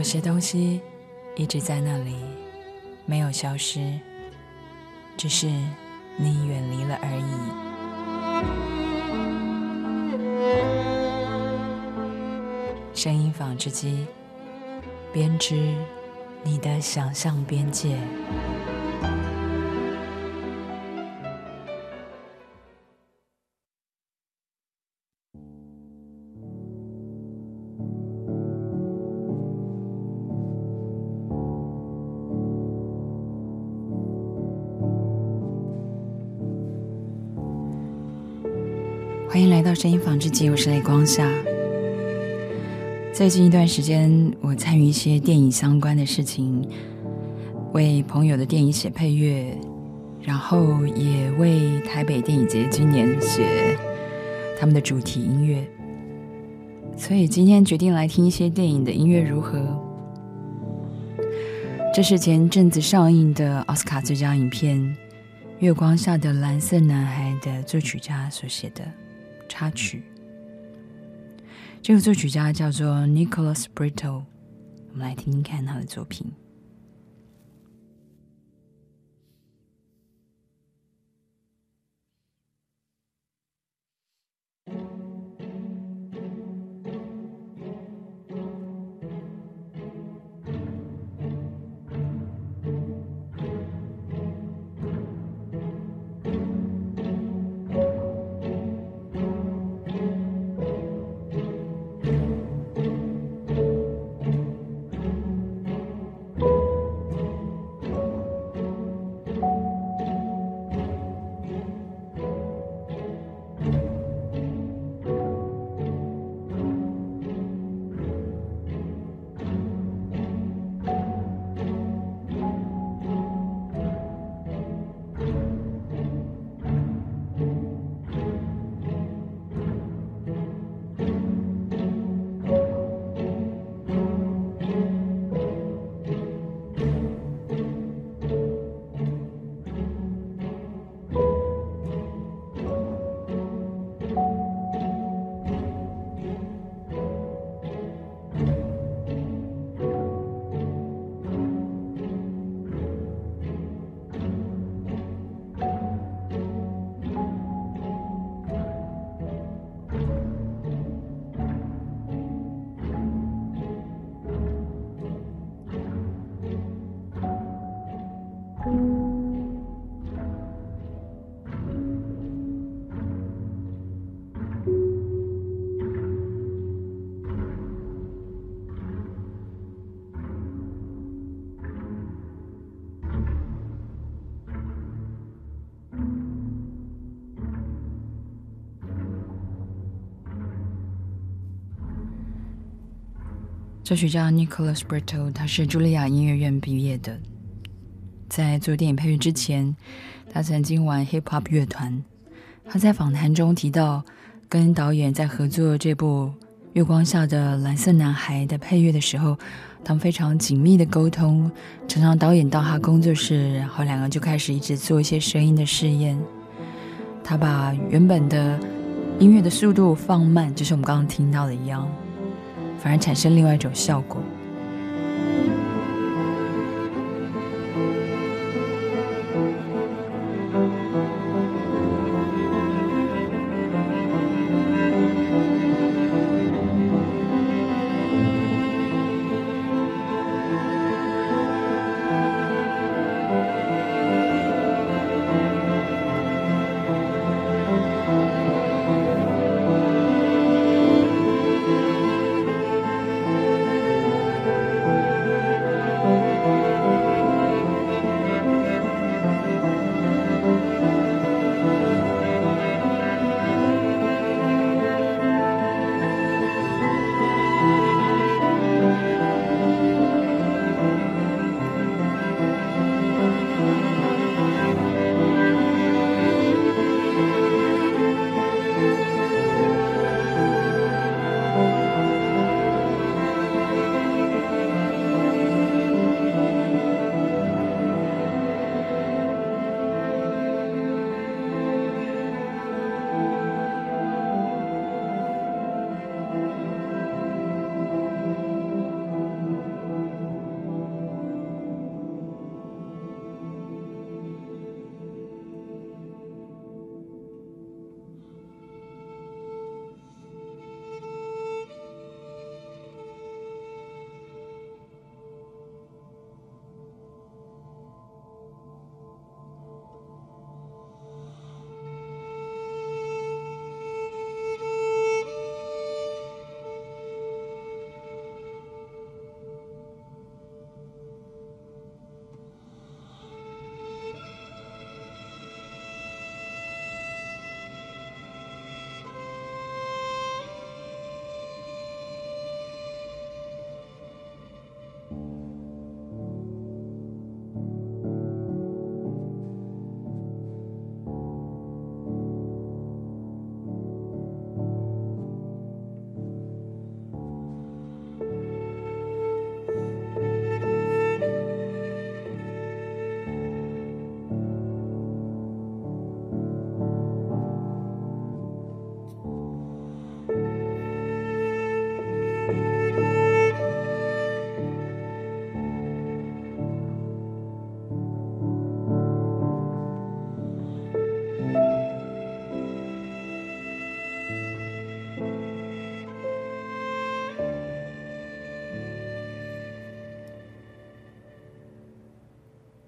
有些东西一直在那里，没有消失，只是你远离了而已。声音纺织机，编织你的想象边界。欢迎来到声音纺织机，我是雷光夏。最近一段时间，我参与一些电影相关的事情，为朋友的电影写配乐，然后也为台北电影节今年写他们的主题音乐。所以今天决定来听一些电影的音乐如何？这是前阵子上映的奥斯卡最佳影片《月光下的蓝色男孩》的作曲家所写的插曲。这个作曲家叫做 Nicholas Britell， 我们来听听看他的作品。作曲家 Nicholas Britell， 他是茱莉亚音乐院毕业的。在做电影配乐之前，他曾经玩 hip hop 乐团。他在访谈中提到，跟导演在合作这部《月光下的蓝色男孩》的配乐的时候，他们非常紧密的沟通。常常导演到他工作室，然后两个就开始一直做一些声音的试验。他把原本的音乐的速度放慢，就是我们刚刚听到的一样，反而产生另外一种效果。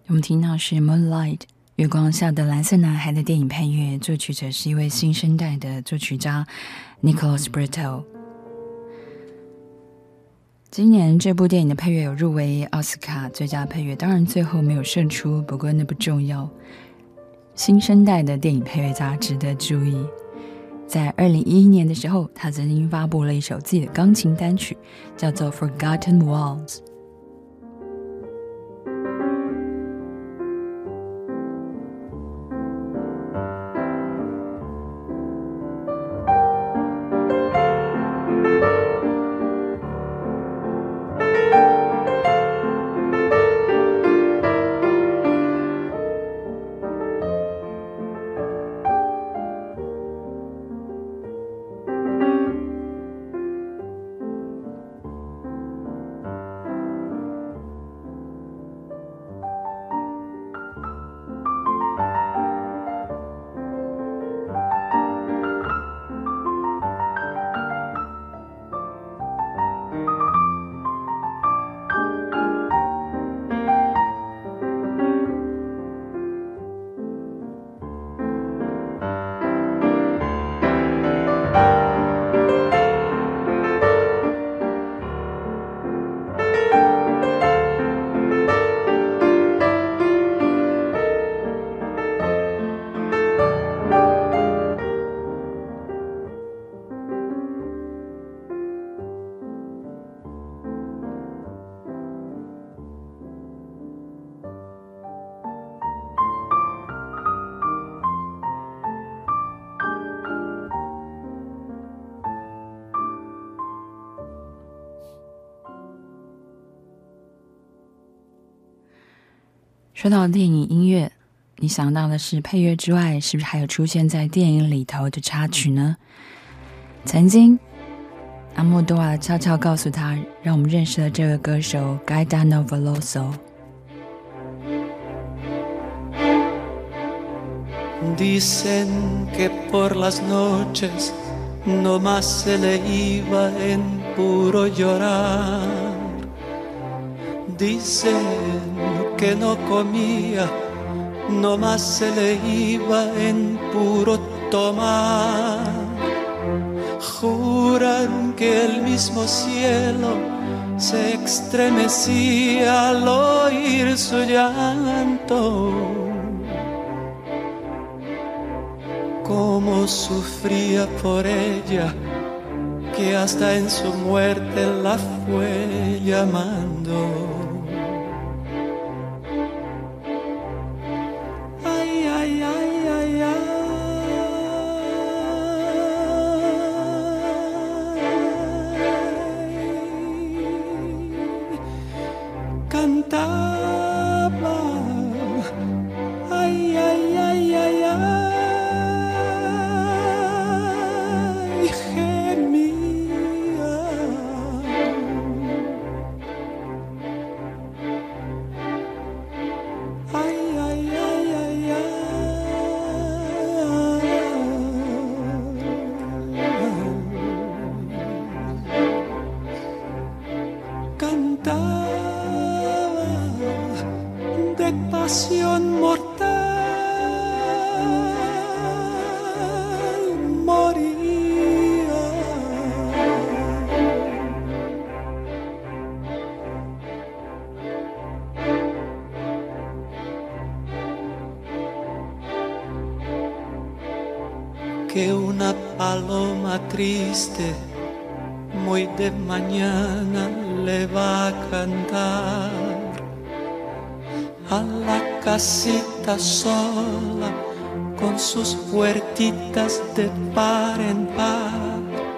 我们听到是 Moonlight 月光下的蓝色男孩的电影配乐，作曲者是一位新生代的作曲家 Nicholas Britell。 今年这部电影的配乐有入围奥斯卡最佳配乐，当然最后没有胜出，不过那不重要。新生代的电影配乐家值得注意。在2011年的时候，他曾经发布了一首自己的钢琴单曲，叫做 Forgotten Walls。说到电影音乐，你想到的是配乐之外，是不是还有出现在电影里头的插曲呢？曾经阿莫多瓦悄悄告诉他，让我们认识了这个歌手 Gaetano Veloso。Dicen que por las noches no más se le iba en puro llorar. Dicen que no comía, no más se le iba en puro tomar. Juran que el mismo cielo se estremecía al oír su llanto. Cómo sufría por ella, que hasta en su muerte la fue llamando. Ay, ay, ay, ay, ay. Cantaba, ay, ay, ay, ay, ay. De pasión mortal moría. Que una paloma triste muy de mañana le va a cantar a la casita sola con sus puertitas de par en par.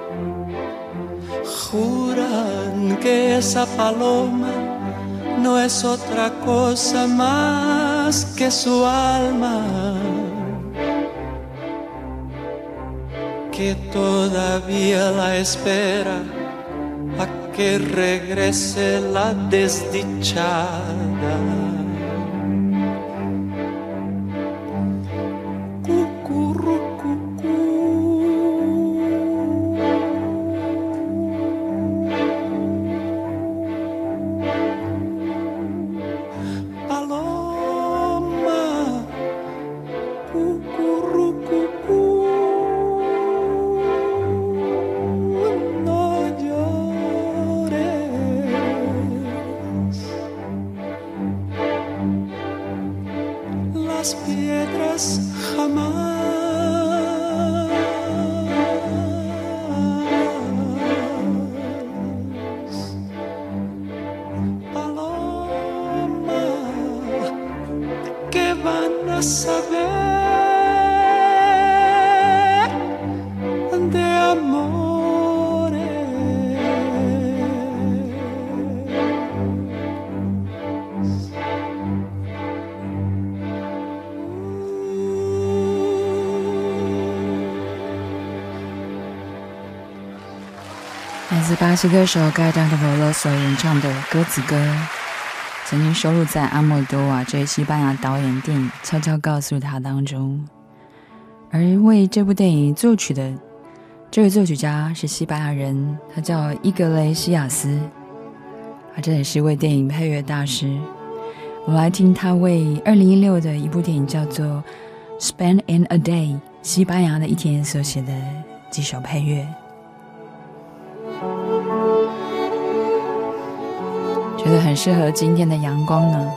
Juran que esa paloma no es otra cosa más que su alma, que todavía la espera a que regrese la desdichada. Paloma las piedras jamás. Paloma, ¿qué van a saber de amores? 来自巴西歌手盖当的罗洛所演唱的《鸽子歌》，曾经收录在阿莫多瓦这西班牙导演电影《悄悄告诉他》当中。而为这部电影作曲的这位作曲家是西班牙人，他叫伊格雷西亚斯，他真的是一位电影配乐大师。我们来听他为2016的一部电影叫做《Spend in a Day》西班牙的一天所写的几首配乐，觉得很适合今天的阳光呢。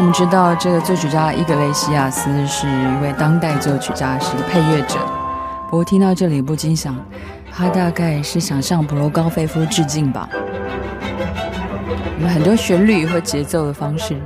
我们知道这个作曲家伊格雷西亚斯是一位当代作曲家，是个配乐者。不过听到这里不禁想，他大概是想向普罗高菲夫致敬吧。有很多旋律和节奏的方式。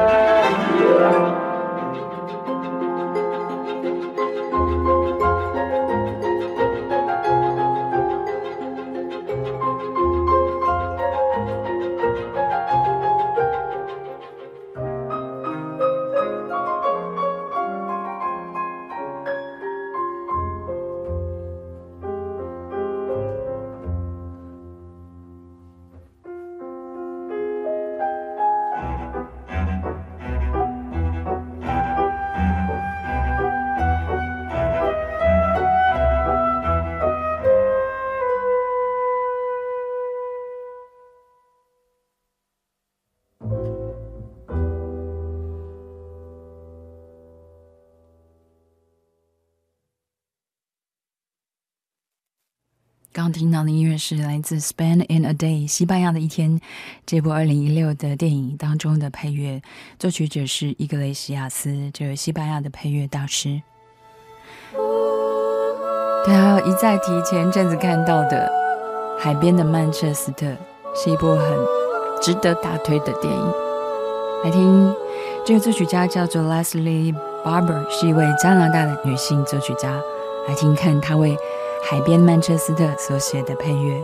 刚听到的音乐是来自《Spend in a Day》西班牙的一天这部2016的电影当中的配乐，作曲者是伊格雷西亚斯，这位西班牙的配乐大师。对啊，一再提前阵子看到的《海边的曼彻斯特》是一部很值得大推的电影。来听这个作曲家叫做 Leslie Barber， 是一位加拿大的女性作曲家。来听看她为海边曼彻斯特所写的配乐。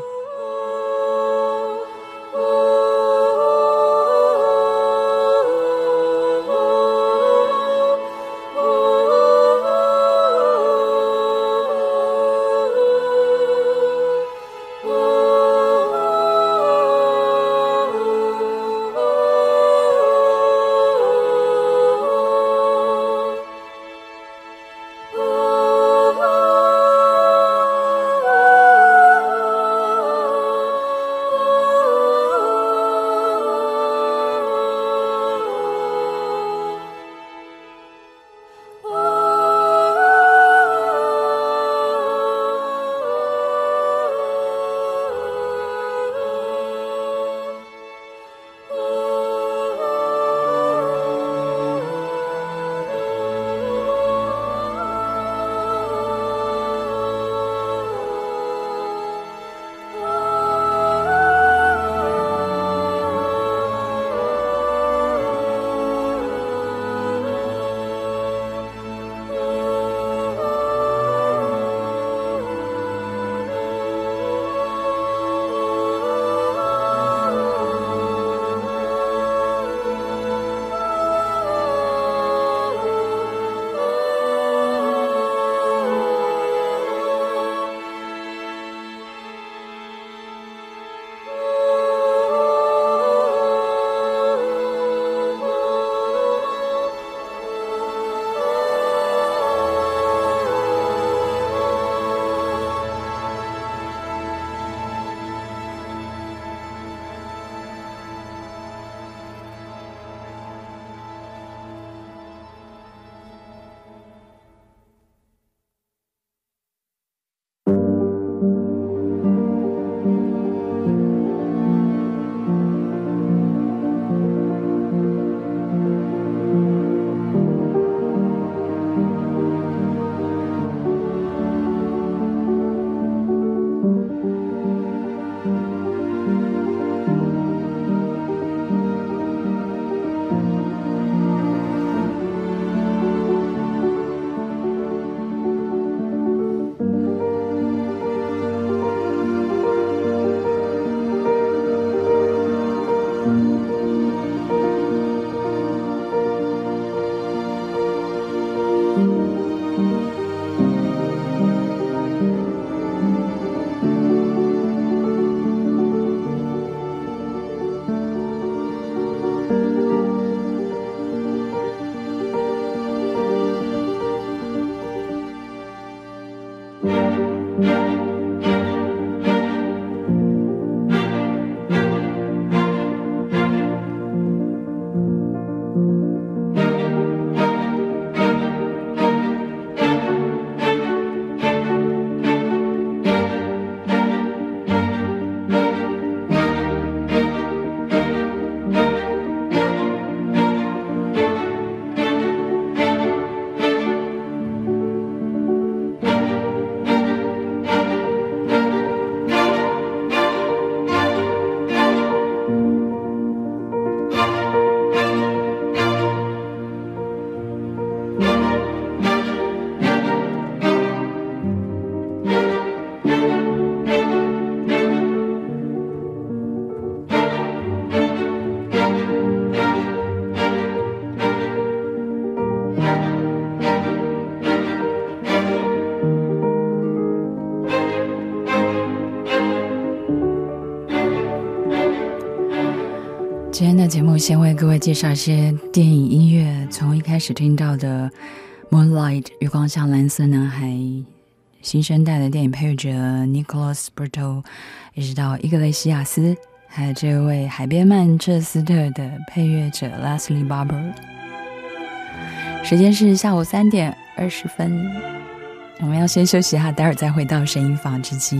今天的节目先为各位介绍一些电影音乐，从一开始听到的 Moonlight 月光下蓝色男孩，新生代的电影配乐者 Nicholas Berto， 一直到伊格雷西亚斯，还有这位海边曼彻斯特的配乐者 Leslie Barber。 时间是下午3点20分，我们要先休息一下，待会儿再回到声音纺织机。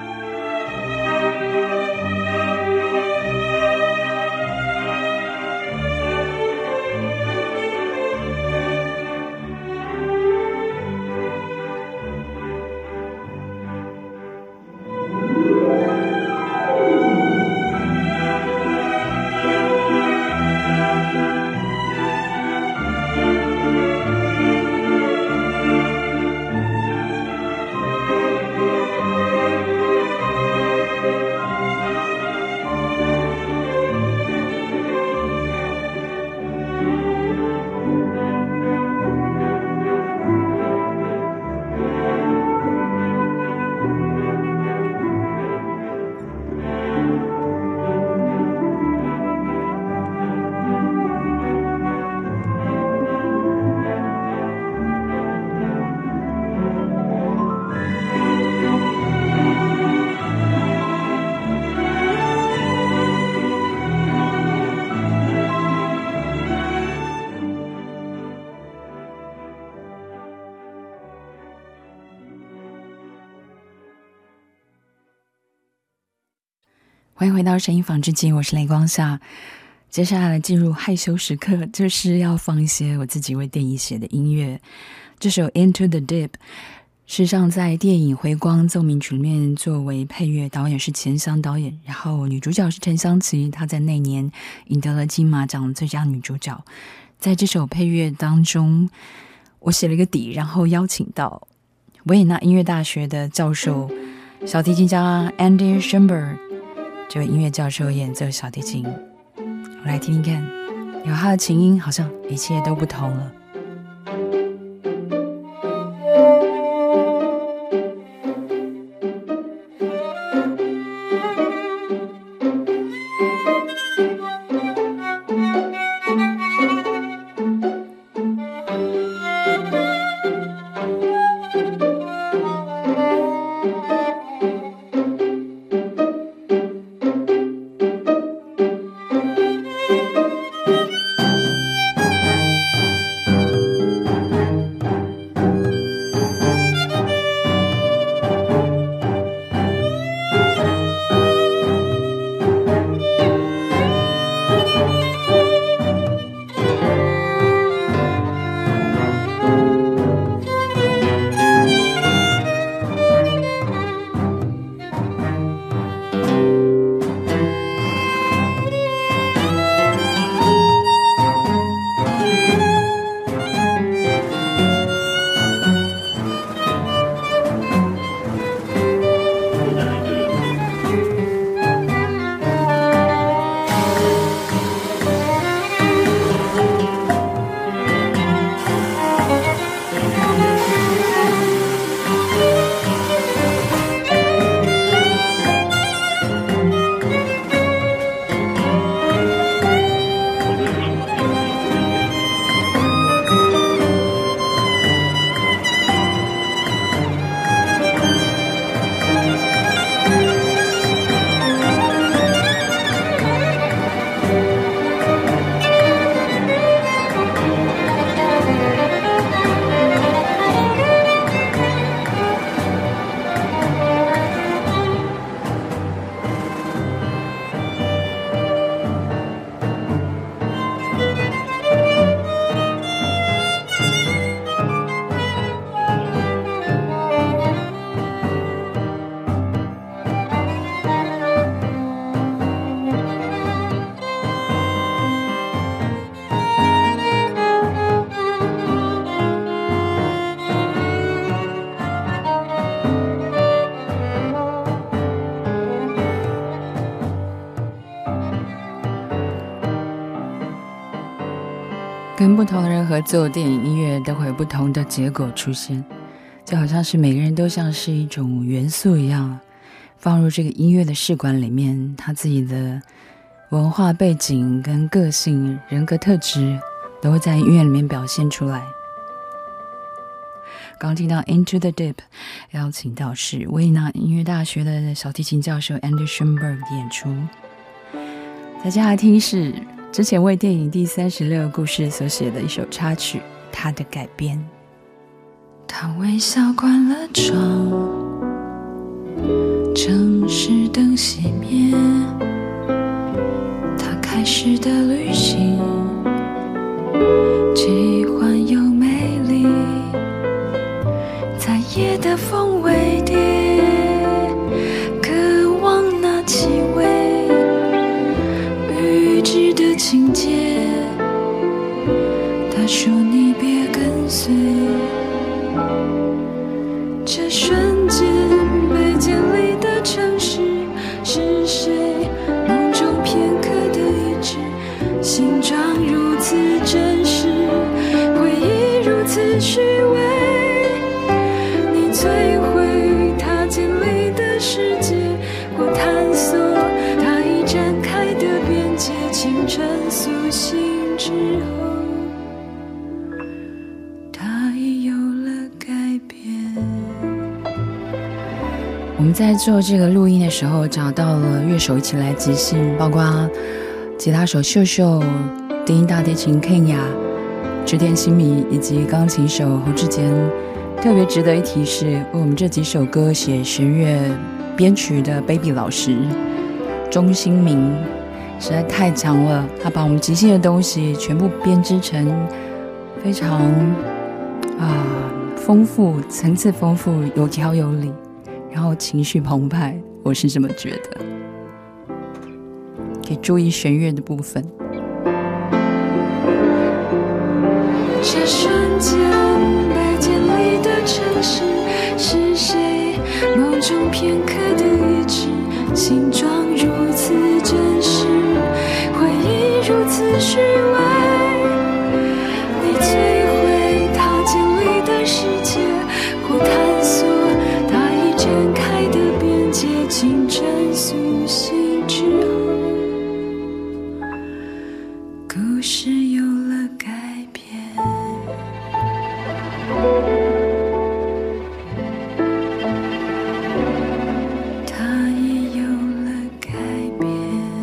欢迎回到声音纺织机，我是雷光夏。接下来进入害羞时刻，就是要放一些我自己为电影写的音乐。这首 Into the Deep 事实上在电影《回光奏鸣曲》里面作为配乐，导演是钱翔导演，然后女主角是陈湘琪，她在那年赢得了金马奖最佳女主角。在这首配乐当中，我写了一个底，然后邀请到维也纳音乐大学的教授小提琴家 Andy Schoenberg，这位音乐教授演奏小提琴，我来听听看，有他的琴音，好像一切都不同了。跟不同的人合作电影音乐都会有不同的结果出现，就好像是每个人都像是一种元素一样，放入这个音乐的试管里面，他自己的文化背景跟个性、人格特质都会在音乐里面表现出来。刚听到 Into the Deep 邀请到是维也纳音乐大学的小提琴教授 Andy Schoenberg 的演出。再接下来听是之前为电影第36故事所写的一首插曲，他的改编。他微笑关了窗，城市灯熄灭，他开始的旅行奇幻又美丽，在夜的风尾蝶渴望那气味，预知的情节，他说你别跟随。这瞬间被建立的城市是谁？梦中片刻的一致，形状如此真实，回忆如此虚伪。你摧毁他建立的世界，或探索他已展开的边界。清晨苏醒之后，他已有了改变。我们在做这个录音的时候找到了乐手一起来即兴，包括吉他手秀秀、低音大提琴 Kenya、 织田新米以及钢琴手侯志坚。特别值得一提是为我们这几首歌写弦乐编曲的 Baby 老师钟新明，实在太强了，他把我们即兴的东西全部编织成非常丰富，层次丰富，有条有理，然后情绪澎湃，我是这么觉得。可以注意弦乐的部分。 这瞬间被建立的城市是谁？梦中片刻的一致，形状如此真实，回忆如此虚伪。你摧毁他建立的世界，或探索他已展开的边界。清晨苏醒之后，故事有了改变。他已有了改变。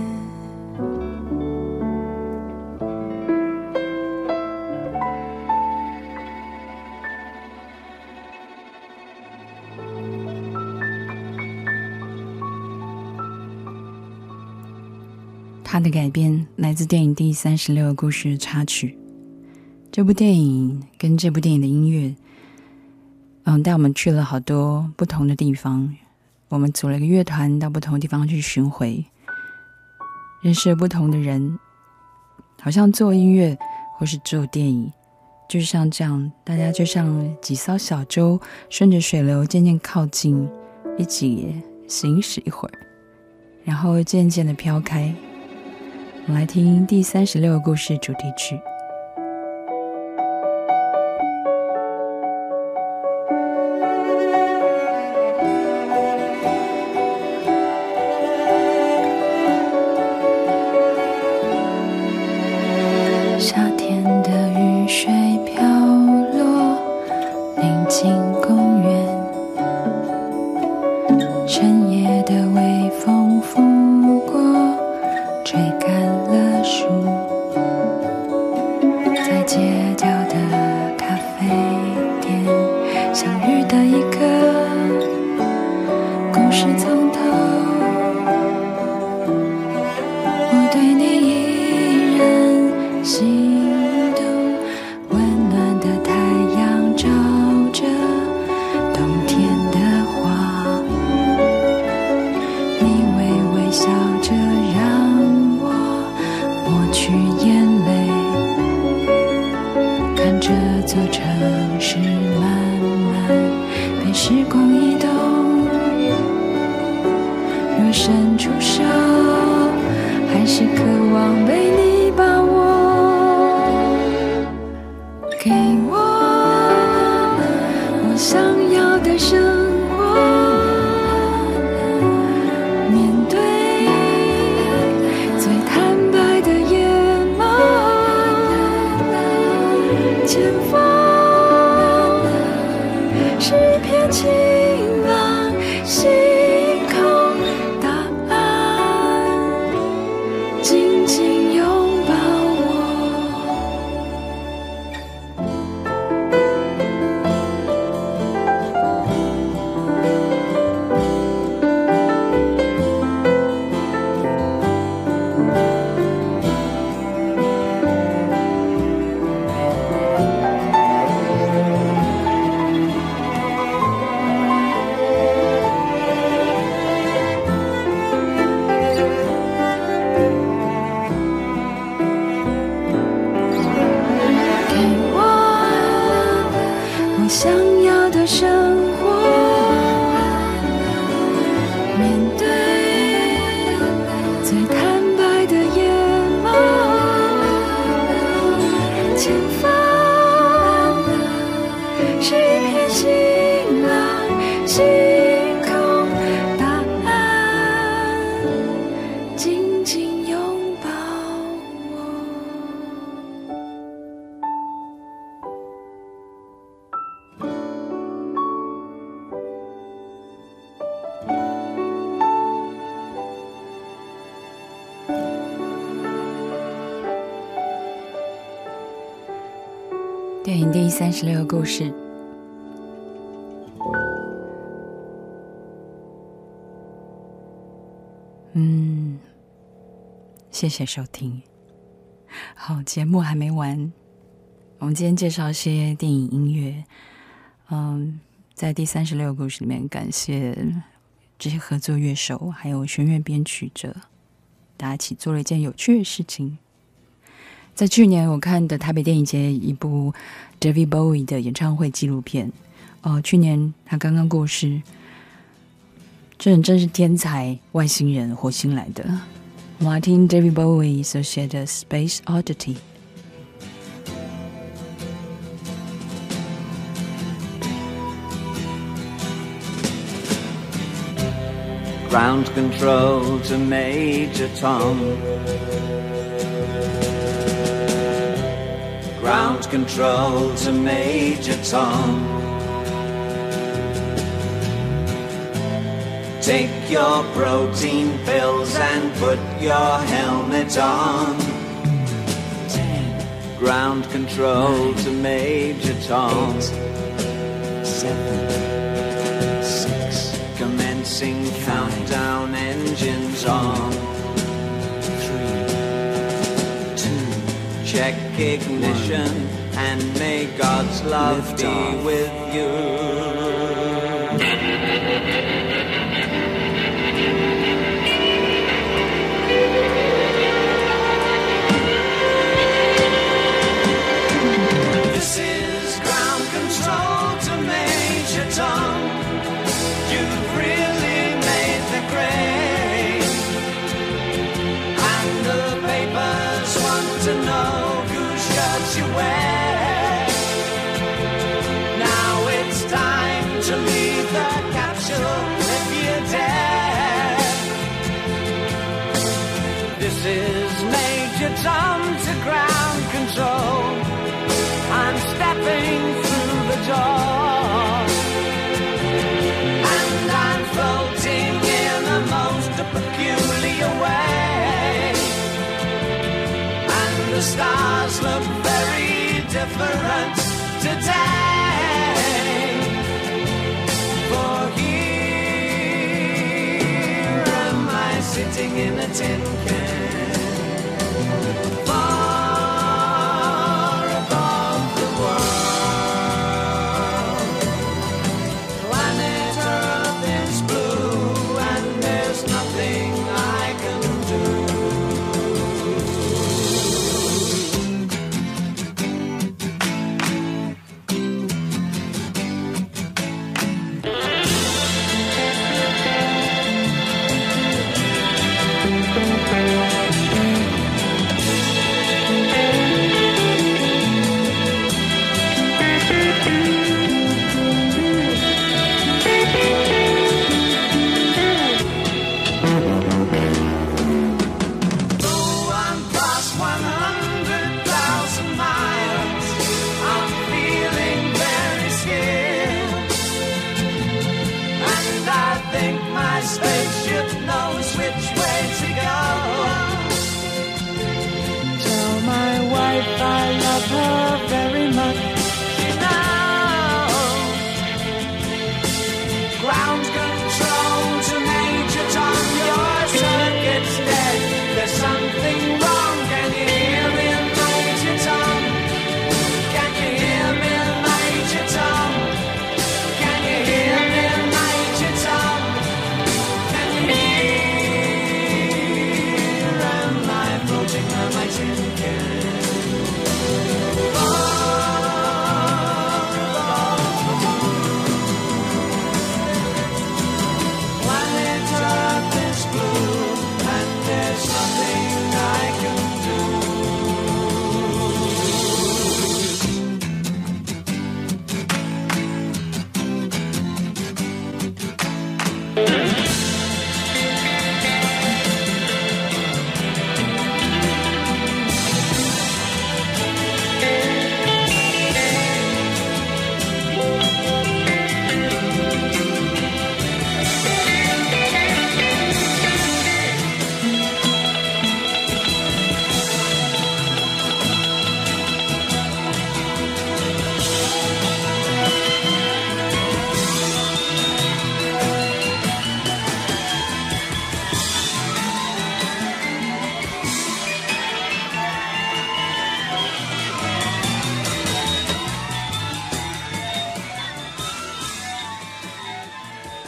他的改编来自电影第36故事插曲。这部电影跟这部电影的音乐带我们去了好多不同的地方，我们组了一个乐团到不同的地方去巡回，认识了不同的人，好像做音乐或是做电影就像这样，大家就像几艘小舟顺着水流渐渐靠近，一起行驶一会儿，然后渐渐的飘开。我们来听第36个故事主题曲。 夏天的雨水飘落，宁静公园，深夜的微风拂过，吹干了树，在街角的咖啡店相遇的一个故事从头，我对你依然心动，温暖的太阳照着冬天的花，你微微笑着让我抹去眼泪，看这座城市慢慢被时光移动，若伸出手还是渴望被你把握，给我想要的生活，面对最坦电影第36个故事。谢谢收听。好，节目还没完，我们今天介绍一些电影音乐。在第36个故事里面，感谢这些合作乐手还有弦乐编曲者，大家一起做了一件有趣的事情。在去年我看的台北电影节一部 David Bowie 的演唱会纪录片，去年他刚刚过世，这人真是天才，外星人，火星来的。我们来听 David Bowie 所写的 Space Oddity。Ground control to Major Tom. Ground control to Major Tom. Take your protein pills and put your helmet on. 10. Ground control 9, to Major Tom. 8, 7, 6. Commencing countdown, engines on. 3, 2. Check ignition 1. and may God's love Lift be off. with you. This is ground control to Major Tom. You've really made the grade, and the papers want to know whose shirts you wear. Now it's time to leave the capsule if you dare. This is Major Tom to ground control. I'm stepping through the door, and I'm floating in a most peculiar way, and the stars look very different today. For here am I sitting in a tin can, far above the world. Planet Earth is blue, and there's nothing I can do.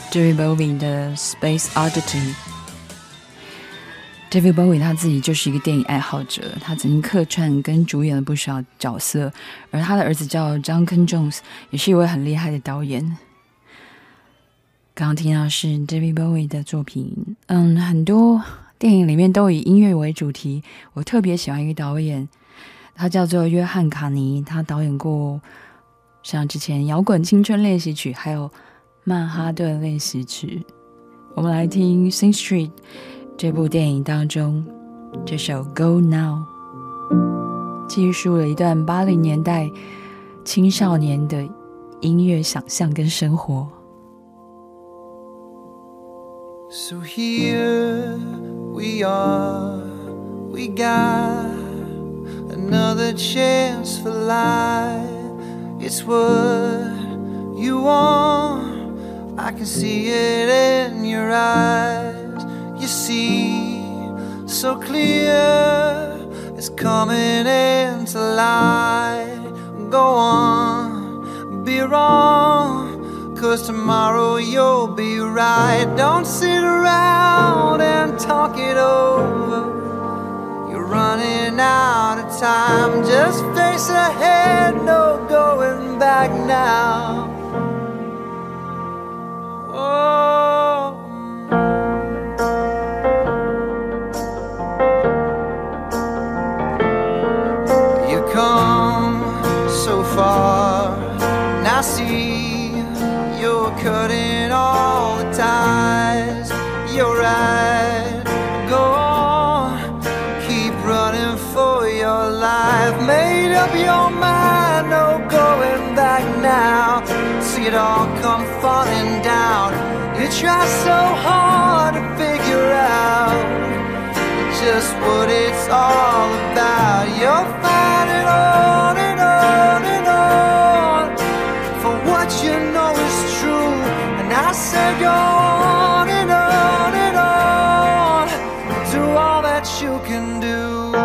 David Bowie 的 Space Oddity。David Bowie 他自己就是一个电影爱好者，他曾经客串跟主演了不少角色，而他的儿子叫 Duncan Jones， 也是一位很厉害的导演。刚刚听到是 David Bowie 的作品，很多电影里面都以音乐为主题。我特别喜欢一个导演，他叫做约翰卡尼，他导演过像之前摇滚青春练习曲还有曼哈顿练习曲。我们来听 Sing Street 这部电影当中这首 Go Now， 记述了一段80年代青少年的音乐想象跟生活。 So here we are, we got another chance for life. It's what you want, I can see it in your eyes. You see so clear, it's coming into light. Go on, be wrong, 'cause tomorrow you'll be right. Don't sit around and talk it over, you're running out of time. Just face ahead, no going back now. Oh, you come so far, now see you're cutting all the ties. You're right, go on, keep running for your life. Made up your mind, no going back now. See it all come falling down. You try so hard to figure out just what it's all about. You're fighting on and on and on for what you know is true. And I said go on and on and on, do all that you can do.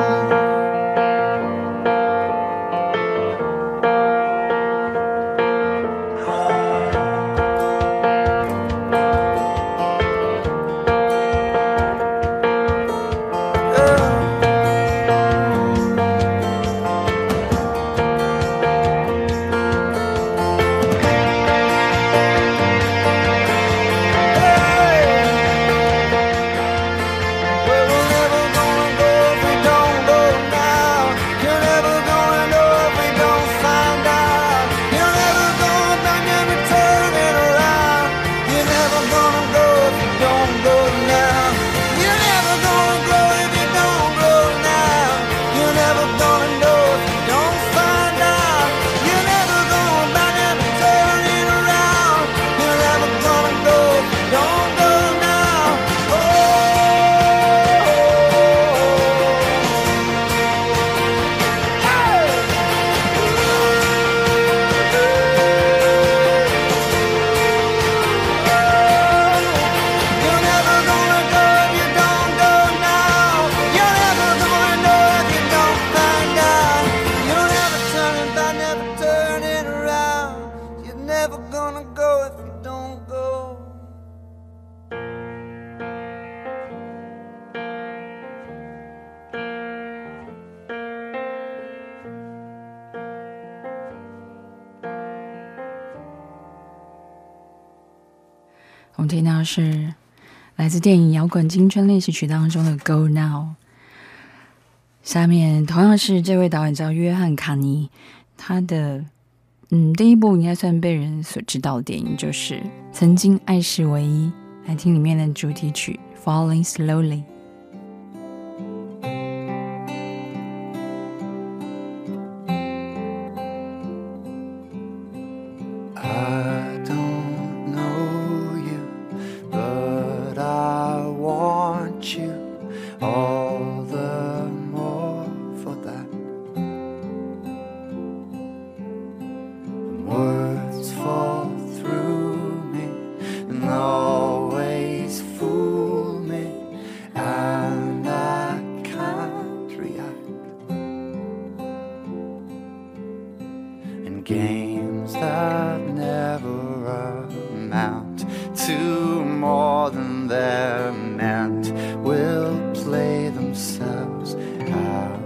我们听到是来自电影《摇滚青春练习曲》当中的 Go Now。 下面同样是这位导演叫约翰卡尼，他的第一部应该算被人所知道的电影就是《曾经爱是唯一》，来听里面的主题曲 Falling Slowly。 Games that never amount to they're meant will play themselves out.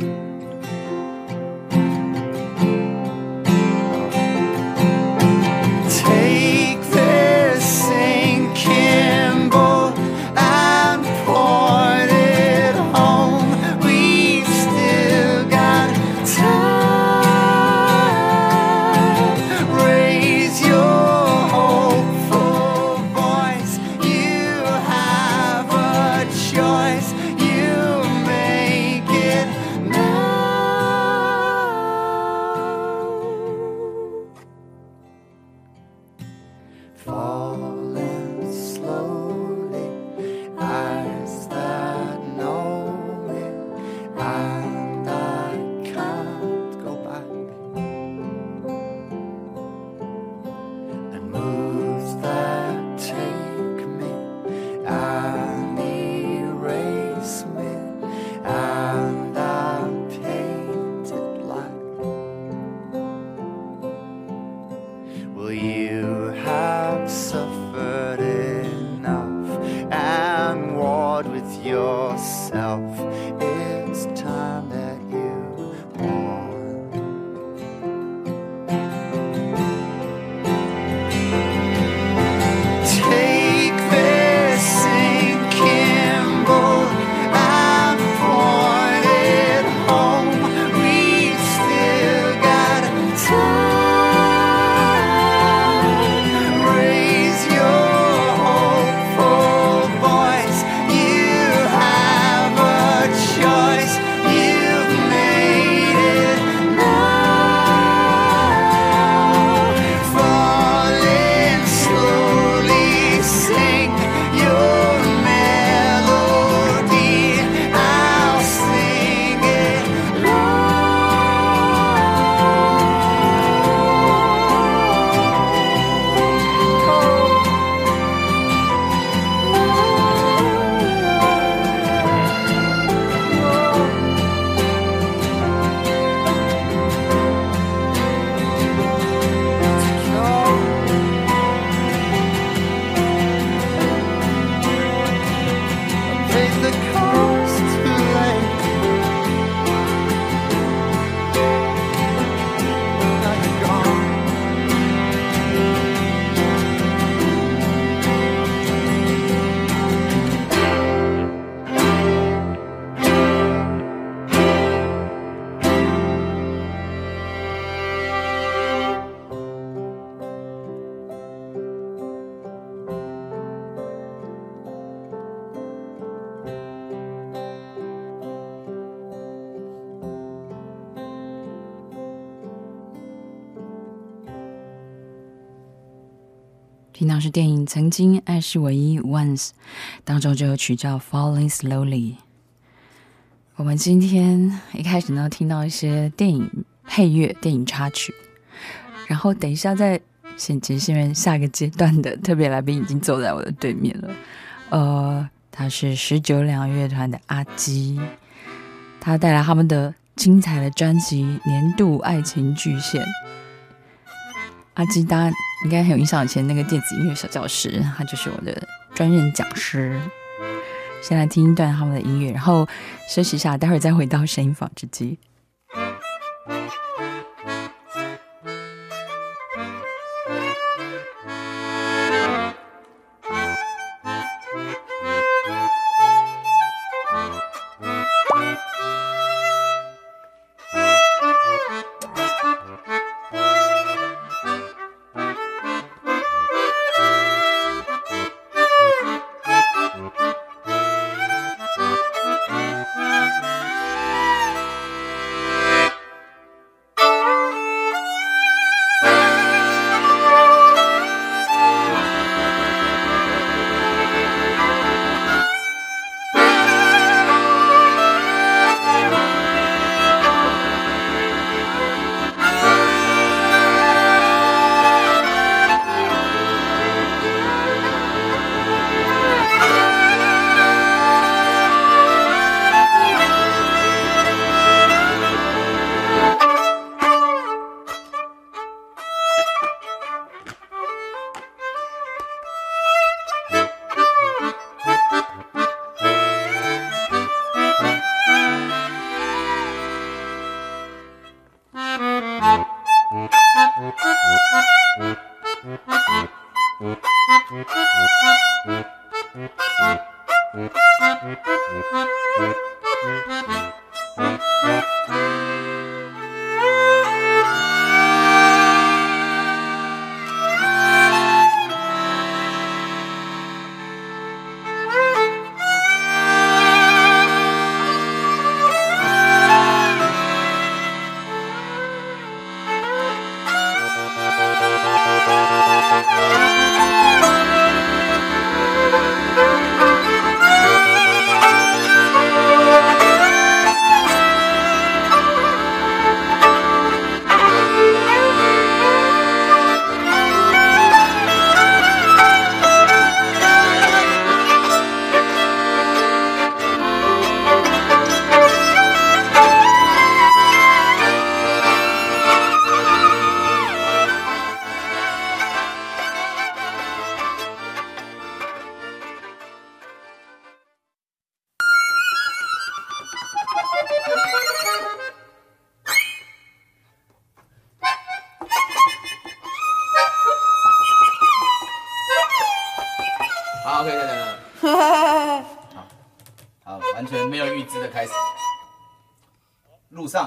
Take this sinking boat and port it home. We still got time. Raise your hopeful voice. You have a choice. You make it now. Falling slowly, eyes that know me, and I can't go back. And moves that take me and erase me, and I'm painted black. Will you have suffered enough and warred with yourself? It's time that you mourn. Take this sinking boat and port it home. We still got time. Raise your hopeful voice. You have a choice. You've made it now. Falling slowly, sing your melody. I'll sing it paid the cost too late. Now you're gone. 听到是电影《曾经爱是唯一》Once 当中这首曲叫 Falling Slowly。我们今天一开始呢听到一些电影配乐、电影插曲，然后等一下在其实下个阶段的特别来宾已经坐在我的对面了。他是19两乐团的阿基，他带来他们的精彩的专辑《年度爱情巨献》。阿基大家应该很有印象，以前那个电子音乐小教室，他就是我的专任讲师。先来听一段他们的音乐，然后休息一下，待会儿再回到声音纺织机。 直的开始。路上。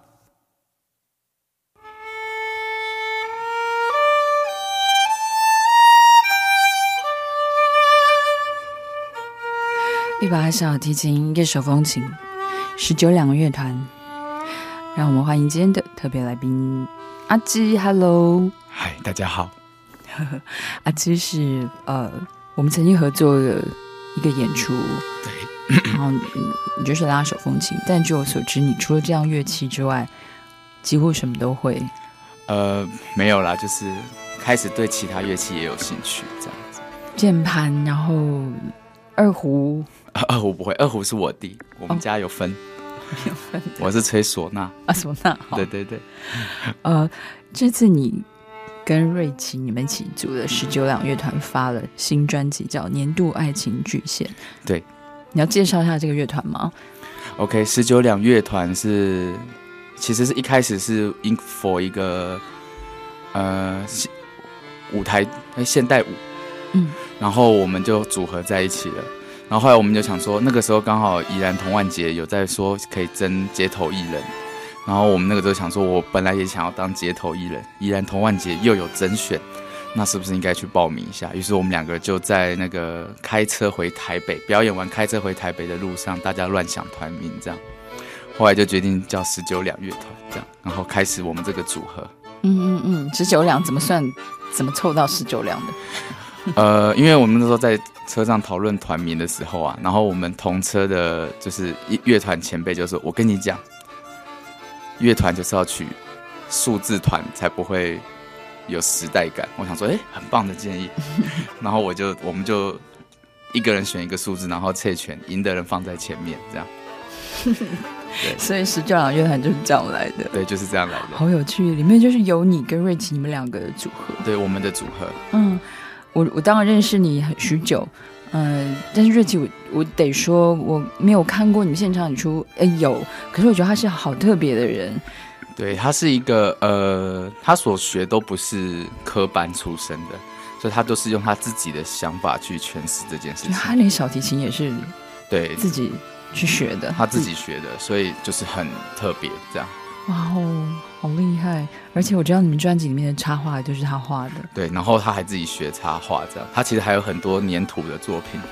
一把小提琴，一手风琴，19两个乐团。让我们欢迎今天的特别来宾阿基 ，Hello， 嗨，大家好。 阿基是我们曾经合作的一个演出， 对， 然后你就是拉手风琴，但据我所知，你除了这样乐器之外，几乎什么都会。 没有啦，就是开始对其他乐器也有兴趣，这样子。 键盘，然后二胡。 二胡不会，二胡是我弟，我们家有分。 有分我是吹唢呐啊，唢呐。 对对对。 这次你跟瑞奇你们一起组的19两乐团发了新专辑，叫《年度爱情巨献》。 对， 你要介绍一下这个乐团吗 ？OK， 19两乐团其实是一开始是 for 一个舞台现代舞，然后我们就组合在一起了。然后后来我们就想说，那个时候刚好宜兰童玩节有在说可以征街头艺人，然后我们那个时候想说，我本来也想要当街头艺人，宜兰童玩节又有甄选，那是不是应该去报名一下？于是我们两个就在那个开车回台北表演完，开车回台北的路上，大家乱想团名这样，后来就决定叫19两乐团这样，然后开始我们这个组合。 19两怎么算？怎么凑到19两的？ 因为我们那时候在车上讨论团名的时候啊，然后我们同车的就是乐团前辈就说：“我跟你讲，乐团就是要取数字团，才不会有时代感。”我想说，很棒的建议。然后我们就一个人选一个数字，然后猜拳，赢的人放在前面，这样。 所以19两乐团就是这样来的。 对，就是这样来的。 好有趣，里面就是有你跟瑞奇你们两个的组合。 对，我们的组合。 我当然认识你许久，但是瑞奇我得说我没有看过你们现场演出，有，可是我觉得他是好特别的人。 对，他是一个他所学都不是科班出身的，所以他都是用他自己的想法去诠释这件事情。 他连小提琴也是对自己去学的， 他自己学的，所以就是很特别这样。 哇哦，好厉害！而且我知道你们专辑里面的插画都是他画的。 对，然后他还自己学插画，这样。他其实还有很多粘土的作品。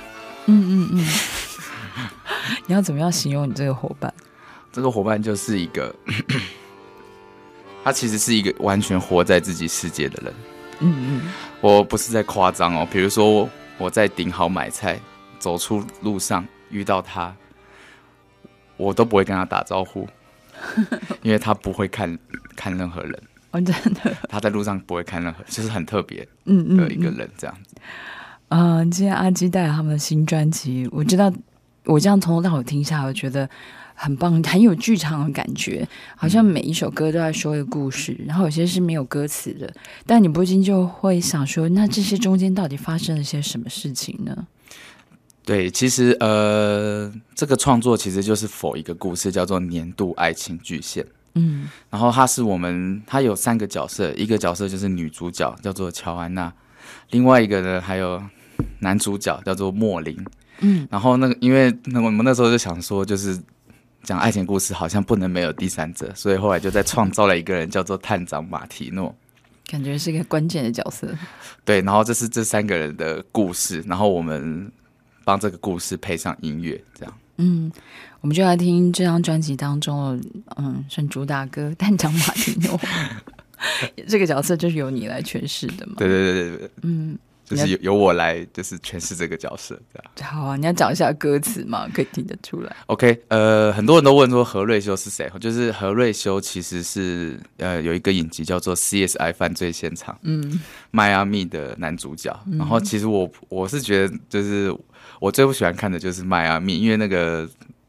你要怎么样形容你这个伙伴？ 这个伙伴就是一个，他其实是一个完全活在自己世界的人。我不是在夸张哦，比如说我在顶好买菜，走出路上遇到他，我都不会跟他打招呼。因为他不会看任何人，真的，他在路上不会看任何，就是很特别的一个人这样子。 今天阿基带来他们的新专辑，我知道我这样从头到尾听下来，我觉得很棒，很有剧场的感觉，好像每一首歌都在说一个故事，然后有些是没有歌词的，但你不禁就会想说，那这些中间到底发生了些什么事情呢？ 对，其实这个创作其实就是否一个故事，叫做年度爱情巨献。然后他有3个角色，一个角色就是女主角，叫做乔安娜，另外一个呢还有男主角叫做莫林。然后因为我们那时候就想说，就是讲爱情故事好像不能没有第三者，所以后来就在创造了一个人叫做探长马提诺， 感觉是一个关键的角色。对， 然后这是这3个人的故事，然后我们帮这个故事配上音乐，这样。 我们就来听这张专辑当中的算主打歌探长马提诺。这个角色就是由你来诠释的嘛？ 对，就是由我来就是诠释这个角色，这样。 好啊，你要讲一下歌词吗？可以听得出来。 OK， 很多人都问说何瑞修是谁？就是何瑞修其实是有一个影集叫做 CSI 犯罪现场，迈阿密的男主角。然后其实我是觉得就是我最不喜欢看的就是迈阿密，因为那个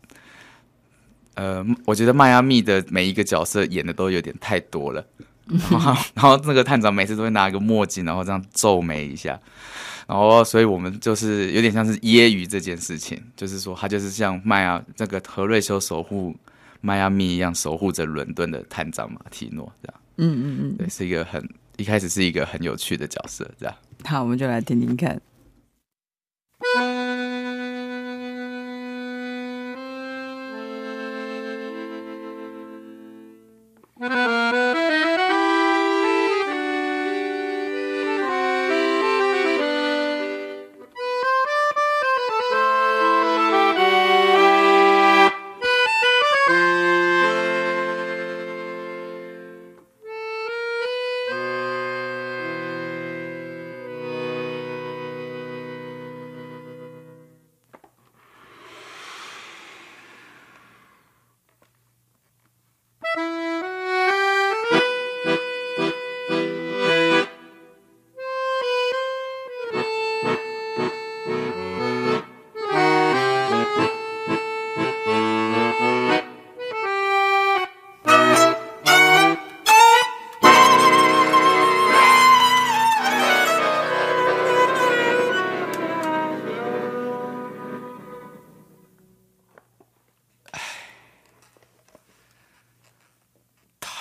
我觉得迈阿密的每一个角色演的都有点太多了。然后那个探长每次都会拿一个墨镜，然后这样皱眉一下，然后所以我们就是有点像是揶揄这件事情，就是说他就是像这个何瑞修守护迈阿密一样，守护着伦敦的探长马提诺这样。对，是一个一开始是一个很有趣的角色这样。 好，我们就来听听看。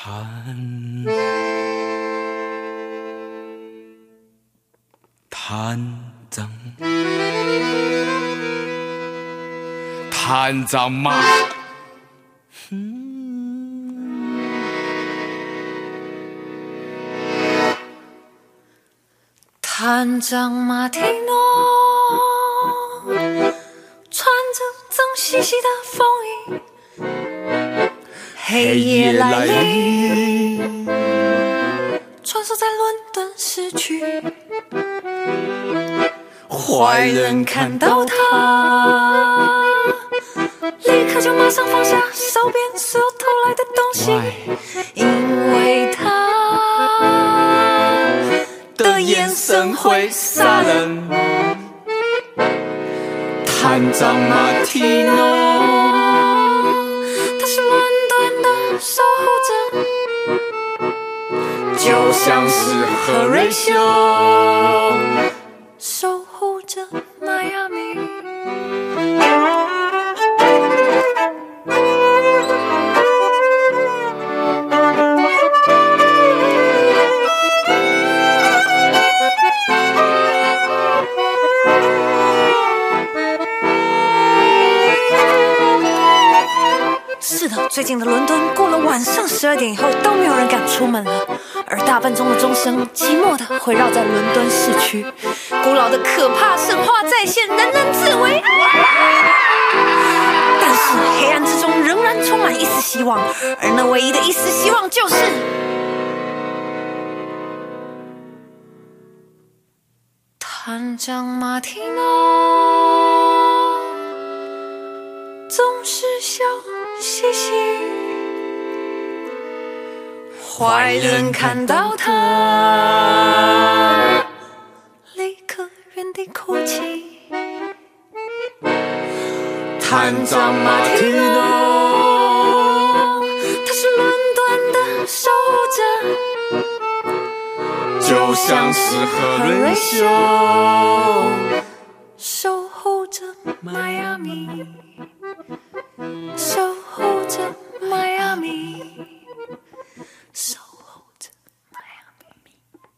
探长马， 探长马提诺穿着脏兮兮的风衣，黑夜来临，穿梭在伦敦市区。坏人看到他，立刻就马上放下手边所有偷来的东西，因为他的眼神会杀人。探长马提诺，他是伦敦的守护者，就像是何瑞修守护着迈阿密。是的，最近的伦敦过了晚上12点以后都没有人敢出门了，而大笨钟的钟声寂寞地回绕在伦敦市区，古老的可怕神话再现，人人自危。但是黑暗之中仍然充满一丝希望，而那唯一的一丝希望就是探长马提诺总是笑嘻嘻，坏人看到他立刻原地哭泣。探长马提诺，他是伦敦的守护者，就像是何瑞修守护着迈阿密，守护着迈阿密，守护着迈阿密。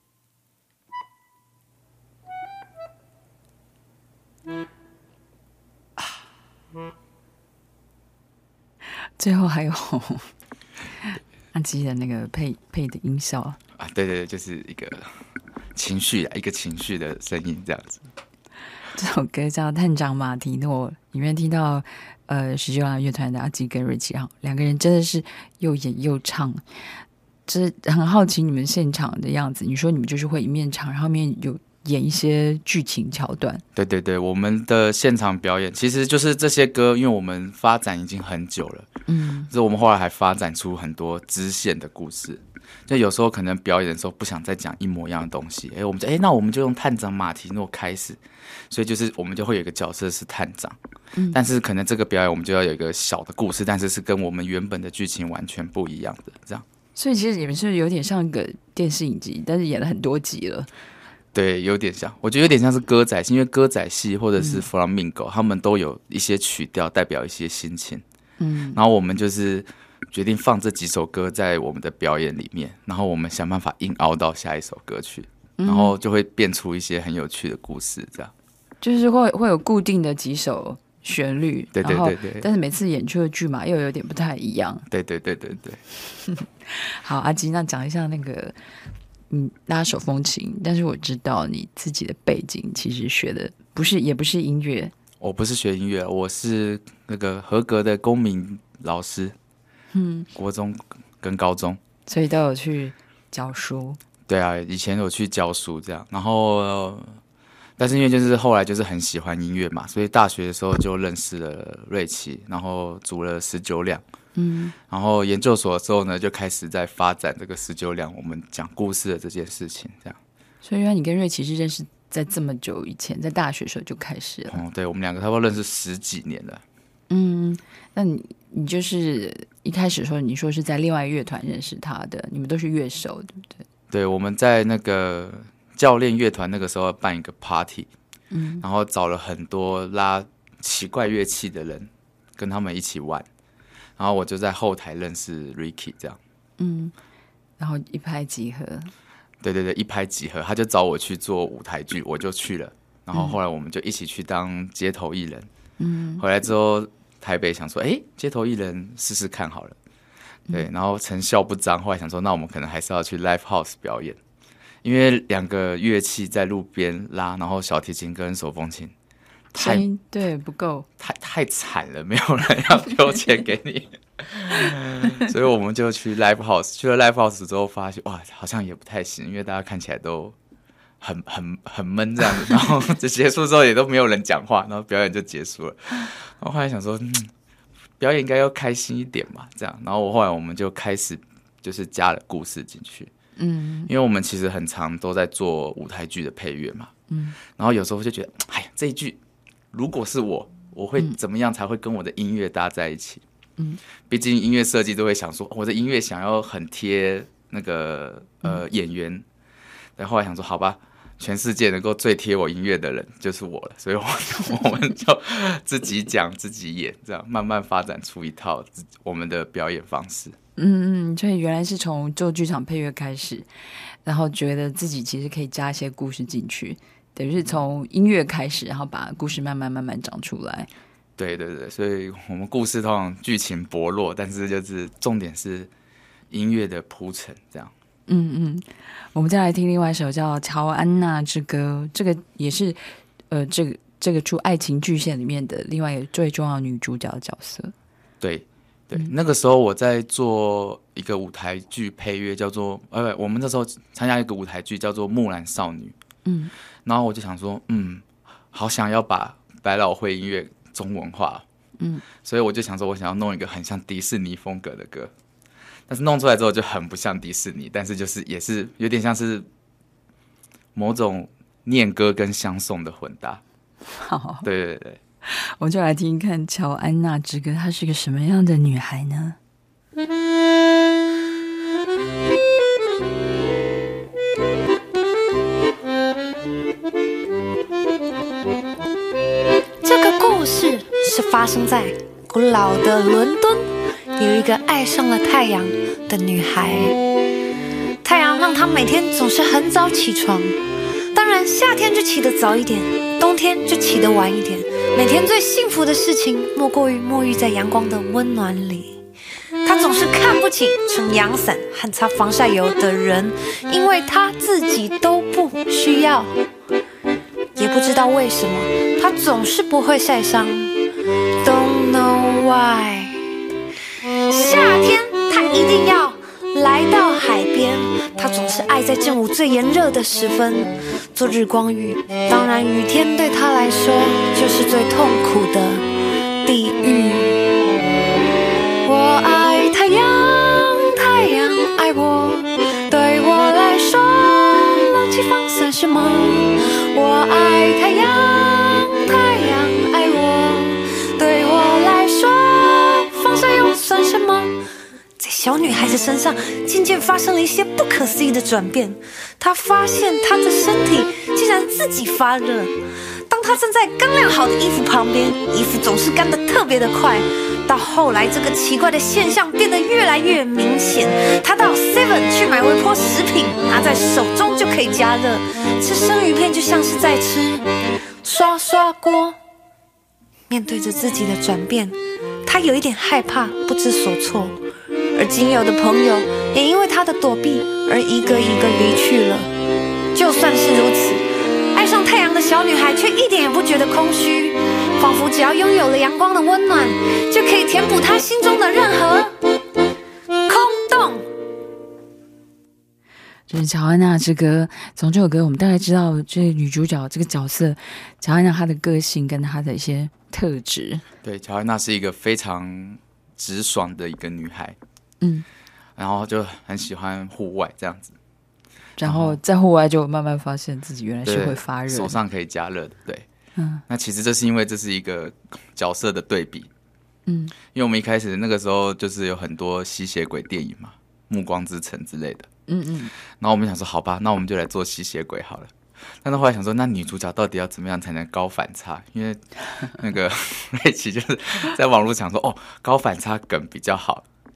最后还有阿基的那个配的音效啊，对对对，就是一个情绪啊，一个情绪的声音这样子。 这首歌叫《探长马提诺》，里面听到19号乐团的阿基跟瑞奇哈两个人真的是又演又唱，这很好奇你们现场的样子。你说你们就是会一面唱，然后面有演一些剧情桥段。 对对对，我们的现场表演其实就是这些歌，因为我们发展已经很久了，所以我们后来还发展出很多支线的故事。就有时候可能表演的时候不想再讲一模一样的东西，我们就那我们就用探长马提诺开始，所以就是我们就会有一个角色是探长，但是可能这个表演我们就要有一个小的故事，但是是跟我们原本的剧情完全不一样的这样。 所以其实你们是有点像一个电视影集，但是演了很多集了。 对，有点像，我觉得有点像是歌仔戏，因为歌仔戏或者是 Flamingo，他们都有一些曲调代表一些心情，然后我们就是决定放这几首歌在我们的表演里面，然后我们想办法硬凹到下一首歌去，然后就会变出一些很有趣的故事，这样。就是会有固定的几首旋律， 对对对对， 但是每次演出的剧码又有点不太一样。 对对对对对。 好，阿基，那讲一下那个拉手风琴，但是我知道你自己的背景其实学的也不是音乐。我不是学音乐，我是那个合格的公民老师，国中跟高中， 所以都有去教书。 对啊，以前有去教书这样，然后但是因为就是后来就是很喜欢音乐嘛，所以大学的时候就认识了瑞奇，然后组了19两。然后研究所的时候呢，就开始在发展这个19两我们讲故事的这件事情，这样。 所以原来你跟瑞奇是认识在这么久以前，在大学的时候就开始了。 对，我们两个差不多认识10几年了。 那你就是一开始的时候，你说是在另外乐团认识他的，你们都是乐手，对不对？ 对，我们在那个教练乐团那个时候办一个 party，然后找了很多拉奇怪乐器的人跟他们一起玩。然后我就在后台认识 Ricky 这样。 然后一拍即合。 对对对，一拍即合，他就找我去做舞台剧，我就去了。然后后来我们就一起去当街头艺人。回来之后台北想说，街头艺人试试看好了。对，然后成效不彰，后来想说，那我们可能还是要去 live house 表演，因为2个乐器在路边拉，然后小提琴跟手风琴， 声音对不够， 太惨了，没有人要丢钱给你。所以我们就去 live house， 去了 live house 之后发现，哇，好像也不太行，因为大家看起来都很闷这样子，然后就结束之后也都没有人讲话，然后表演就结束了。然后后来想说，表演应该要开心一点嘛，这样。然后后来我们就开始就是加了故事进去，因为我们其实很常都在做舞台剧的配乐嘛，然后有时候就觉得，哎呀，这一句如果是我会怎么样才会跟我的音乐搭在一起？毕竟音乐设计都会想说，我的音乐想要很贴那个演员。但后来想说，好吧，全世界能够最贴我音乐的人就是我了，所以我们就自己讲自己演，这样慢慢发展出一套我们的表演方式。 所以原来是从做剧场配乐开始，然后觉得自己其实可以加一些故事进去，等于是从音乐开始，然后把故事慢慢长出来。 对对对，所以我们故事通常剧情薄弱，但是就是重点是音乐的铺陈，这样。 我们再来听另外一首叫《乔安娜之歌》，这个也是这个出爱情巨献里面的另外一个最重要的女主角的角色。 对对，那个时候我在做一个舞台剧配乐，叫做我们那时候参加一个舞台剧叫做《木兰少女》，然后我就想说，好想要把百老汇音乐中文化，所以我就想说，我想要弄一个很像迪士尼风格的歌。但是弄出来之后就很不像迪士尼，但是就是也是有点像是某种念歌跟相送的混搭。 好， 对对对， 我就来听听看乔安娜之歌，她是个什么样的女孩呢？ 这个故事是发生在古老的伦敦，有一个爱上了太阳的女孩。太阳让她每天总是很早起床，当然夏天就起得早一点，冬天就起得晚一点。每天最幸福的事情莫过于沐浴在阳光的温暖里。她总是看不起撑阳伞和擦防晒油的人，因为她自己都不需要。也不知道为什么她总是不会晒伤， Don't know why。 夏天她一定要来到海边，她总是爱在正午最炎热的时分做日光浴。当然雨天对她来说就是最痛苦的地狱。我爱太阳，太阳爱我，对我来说冷气房算什么？我爱太阳，太阳爱我，对我来说防晒又算什么？在小女孩子身上渐渐发生了一些不可思议的转变。她发现她的身体竟然自己发热，当她站在刚晾好的衣服旁边，衣服总是干得特别的快。到后来这个奇怪的现象变得越来越明显，她到 7 去买微波食品，拿在手中就可以加热，吃生鱼片就像是在吃刷刷锅。面对着自己的转变，她有一点害怕，不知所措，而仅有的朋友也因为她的躲避而一个一个离去了。就算是如此，爱上太阳的小女孩却一点也不觉得空虚，仿佛只要拥有了阳光的温暖，就可以填补她心中的任何空洞。 这是乔安娜之歌。从这首歌我们大概知道这个女主角这个角色乔安娜她的个性跟她的一些特质。 对，乔安娜是一个非常直爽的一个女孩，然后就很喜欢户外这样子， 然后在户外就慢慢发现自己原来是会发热的， 手上可以加热的。对，那其实这是因为这是一个角色的对比，因为我们一开始那个时候就是有很多吸血鬼电影嘛，暮光之城之类的，然后我们想说好吧，那我们就来做吸血鬼好了。但是后来想说，那女主角到底要怎么样才能高反差？因为那个瑞奇就是在网络想说，高反差梗比较好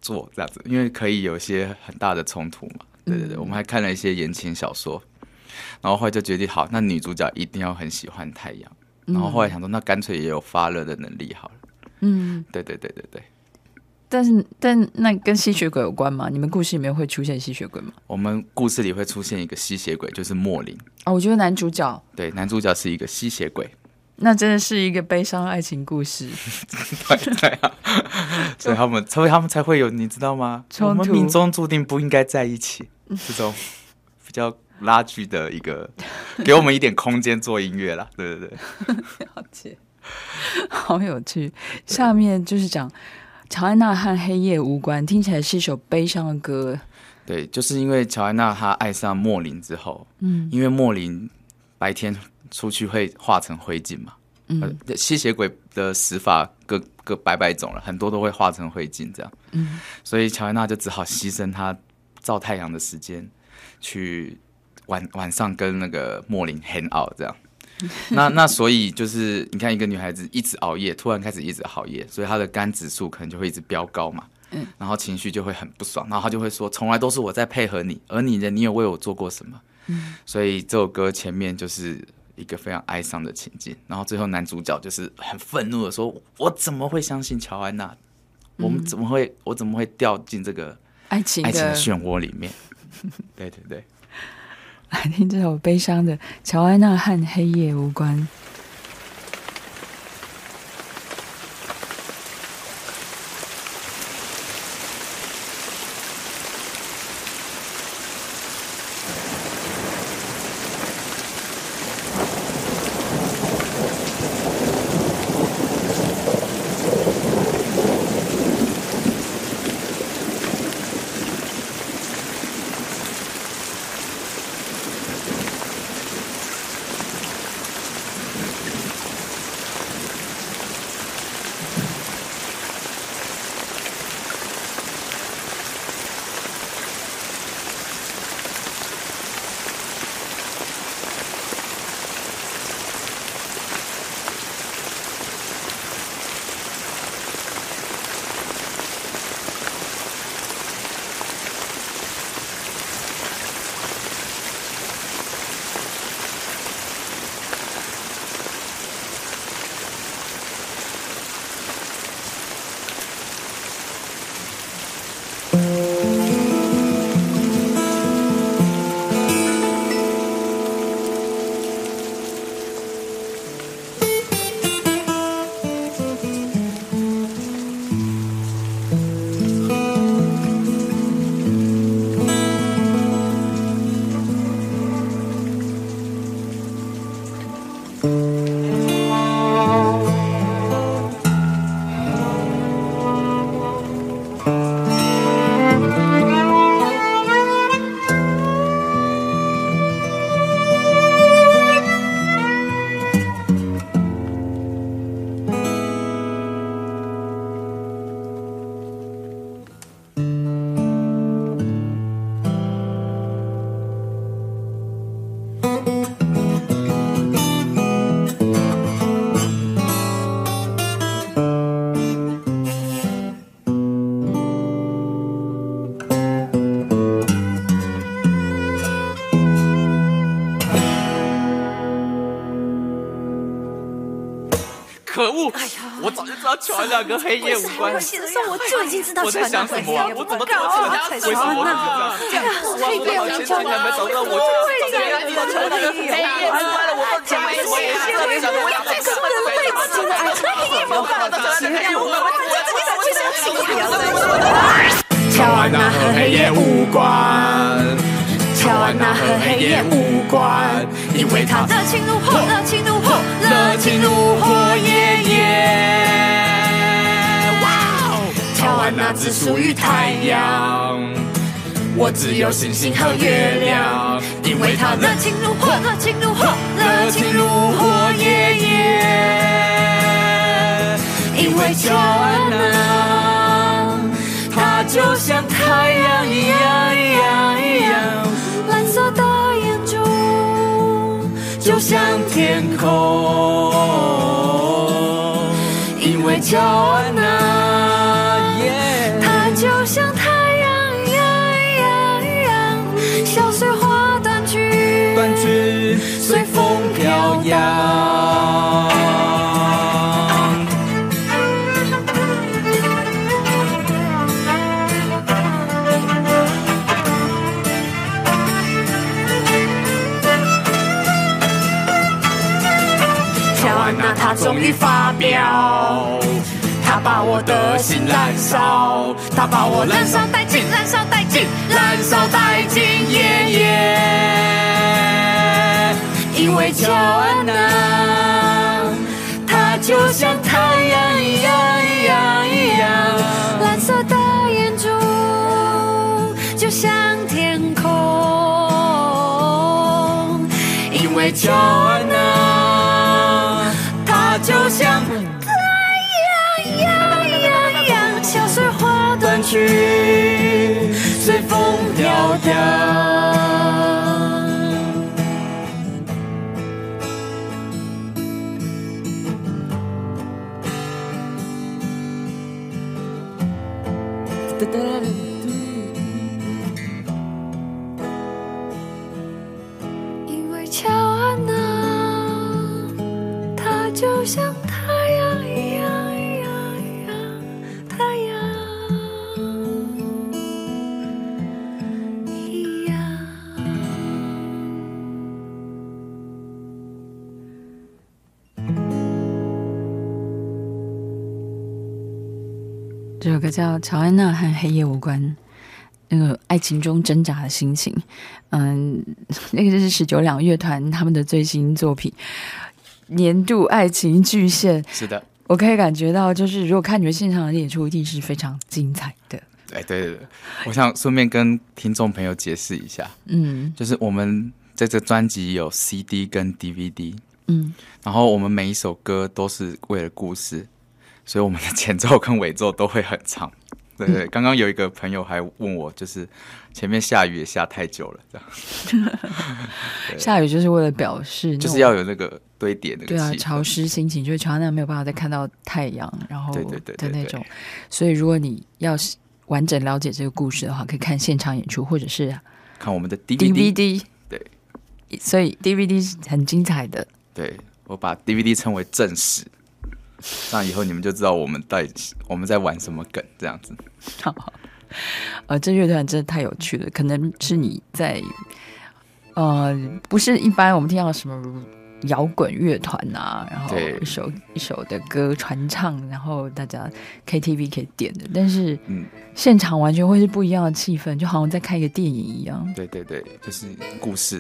做这样子，因为可以有一些很大的冲突嘛。对对对，我们还看了一些言情小说，然后后来就决定好，那女主角一定要很喜欢太阳。然后后来想说，那干脆也有发热的能力好了。对对对对对。 但那跟吸血鬼有关吗？你们故事里面会出现吸血鬼吗？ 我们故事里会出现一个吸血鬼，就是莫林。 我觉得男主角， 对，男主角是一个吸血鬼。 那真的是一个悲伤爱情故事。 对啊，所以他们才会有，你知道吗？我们命中注定不应该在一起，这种比较拉锯的一个，给我们一点空间做音乐啦。对对对， 了解，好有趣。下面就是讲乔安娜和黑夜无关，听起来是一首悲伤的歌。 对，就是因为乔安娜她爱上莫林之后，因为莫林白天出去会化成灰烬嘛，吸血鬼的死法各百百种了，很多都会化成灰烬这样，所以乔安娜就只好牺牲她照太阳的时间，去晚上跟那个莫林 hang out 这样。那所以就是你看一个女孩子一直熬夜，突然开始一直熬夜，所以她的肝指数可能就会一直飙高嘛，然后情绪就会很不爽，然后她就会说从来都是我在配合你，而你有为我做过什么？所以这首歌前面就是一个非常哀伤的情境，然后最后男主角就是很愤怒的说：“我怎么会相信乔安娜？我怎么会掉进这个爱情的漩涡里面？”对对对。 来听这首悲伤的《乔安娜和黑夜无关》。 可恶！我早就知道乔安娜跟黑夜无关。 写的时候我就已经知道我在想什么啊？我怎么这么为什么我就知道？ 黑夜无关， 你还没找到我，就怎么样？你知道乔安娜跟黑夜无关了？我不讲为什么？我在想我要这个为了为自己的爱情黑夜无关的黑夜无关， 乔安娜和黑夜无关。乔安娜和黑夜无关，因为她热情如火，热情如火， 热情如火焰焰。哇哦！乔安娜只属于太阳，我只有星星和月亮，因为她热情如火，热情如火， 热情如火焰焰。因为乔安娜，她就像太阳一样一样一样。 蓝色的眼珠就像天空，因为乔安娜， 她就像太阳一样，小碎花短去， 随风飘扬。乔安娜她终于发飙，她把我的心燃烧，她把我燃烧殆尽，燃烧殆尽，燃烧殆尽，因为乔安娜，她就像太阳一样， 蓝色的眼珠就像天空， 因为乔安娜，她就像太阳，小碎花短去，随风飘扬。 因为乔安娜，她就像太阳一样，太阳一样。 这首歌叫《乔安娜和黑夜无关》，那个爱情中挣扎的心情。那个就是19两乐团他们的最新作品，年度爱情巨献。 是的， 我可以感觉到，就是如果看你们现场的演出，一定是非常精彩的。 对，我想顺便跟听众朋友解释一下，就是我们在这专辑有 CD 跟 DVD，然后我们每一首歌都是为了故事，所以我们的前奏跟尾奏都会很长。对，刚刚有一个朋友还问我，就是前面下雨也下太久了，这样。 下雨就是为了表示， 就是要有那个堆叠那个气氛， 对啊，潮湿心情，就是乔安娜没有办法再看到太阳，然后的那种。所以如果你要完整了解这个故事的话，可以看现场演出，或者是看我们的 DVD。对， 所以 DVD 是很精彩的。 对，我把 DVD 称为正史。这样以后你们就知道我们在玩什么梗，这样子。 这乐团真的太有趣了，可能是你在不是一般我们听到什么摇滚乐团啊，然后一首的歌传唱，然后大家 KTV 可以点的，但是现场完全会是不一样的气氛，就好像在看一个电影一样。 对，就是故事。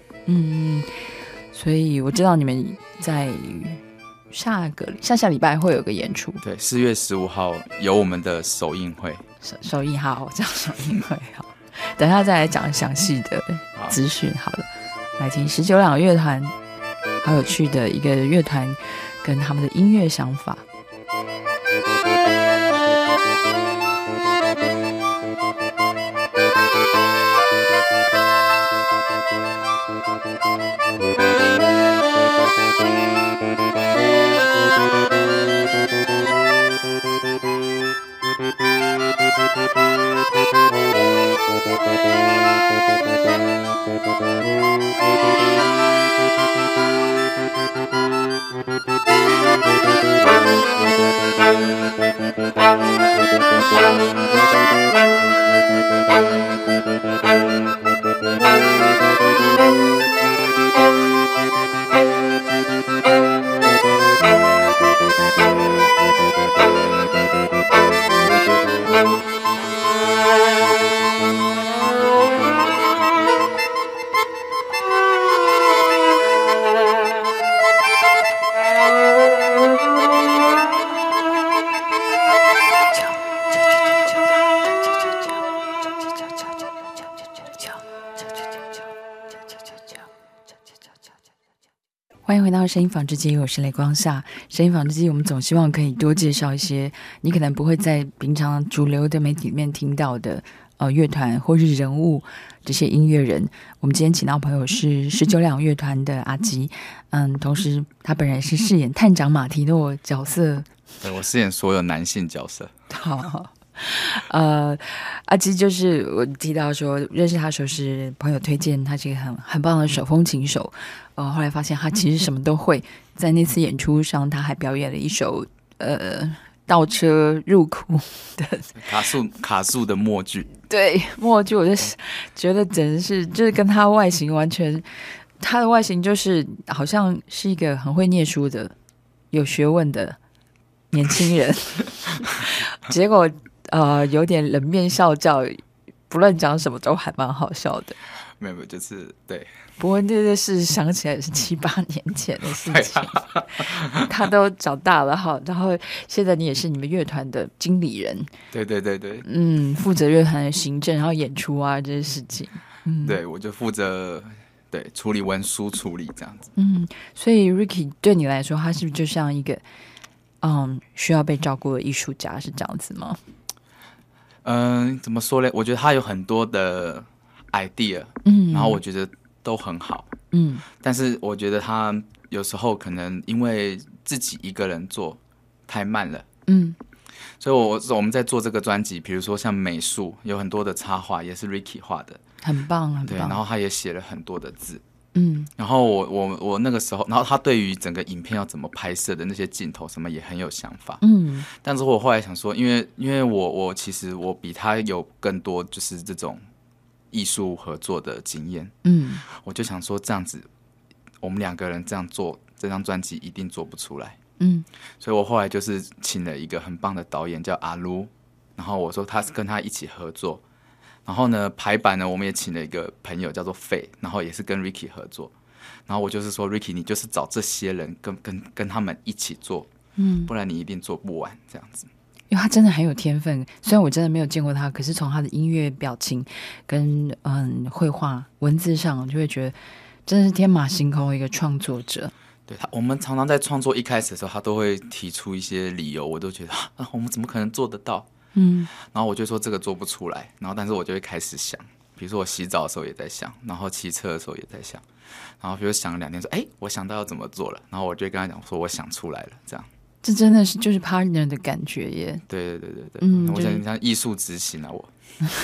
所以我知道你们在下礼拜会有个演出。 对，4月15号有我们的首映会。 首映好，这样首映会好。等一下再来讲详细的资讯。好了，来听19两乐团，好有趣的一个乐团跟他们的音乐想法。欢迎回到声音纺织机，我是雷光夏。声音纺织机，我们总希望可以多介绍一些你可能不会在平常主流的媒体里面听到的乐团或是人物，这些音乐人。我们今天请到朋友是19两乐团的阿基，同时他本人是饰演探长马提诺角色。 对，我饰演所有男性角色。 好， 阿基就是我提到说认识他的时候是朋友推荐，他是一个很棒的手风琴手。后来发现他其实什么都会。在那次演出上，他还表演了一首倒车入库的卡数的默剧。 对，默剧，我就觉得简直是就是跟他外形完全，他的外形就是好像是一个很会念书的、有学问的年轻人，结果有点冷面笑匠，不论讲什么都还蛮好笑的。 没有，就是对。 不过这个事想起来是7、8年前的事情，他都长大了哈。然后现在你也是你们乐团的经理人， 对， 负责乐团的行政，然后演出啊这些事情。 对，我就负责处理文书处理这样子。 所以 Ricky 对你来说，他是不是就像一个需要被照顾的艺术家，是这样子吗？ 怎么说呢？我觉得他有很多的 idea，然后我觉得都很好，但是我觉得他有时候可能因为自己一个人做太慢了，所以我们在做这个专辑，比如说像美术有很多的插画也是 Ricky 画的， 很棒，很棒。 对，然后他也写了很多的字，然后我那个时候，然后他对于整个影片要怎么拍摄的那些镜头什么也很有想法，但是我后来想说，因为我其实我比他有更多就是这种艺术合作的经验，我就想说这样子，我们2个人这样做这张专辑一定做不出来，所以我后来就是请了一个很棒的导演叫阿卢，然后我说他是跟他一起合作，然后呢排版呢我们也请了一个朋友叫做费，然后也是跟 Ricky 合作，然后我就是说 Ricky 你就是找这些人跟他们一起做，不然你一定做不完这样子。 因为他真的很有天分，虽然我真的没有见过他，可是从他的音乐表情跟绘画文字上，就会觉得真的是天马行空的一个创作者。 对我们常常在创作一开始的时候，他都会提出一些理由，我都觉得我们怎么可能做得到？然后我就说这个做不出来，然后但是我就会开始想，比如说我洗澡的时候也在想，然后骑车的时候也在想，然后比如想了2天说，我想到要怎么做了，然后我就会跟他讲说我想出来了，这样。这真的是就是 partner 的感觉耶。 对，我想像艺术执行啊，我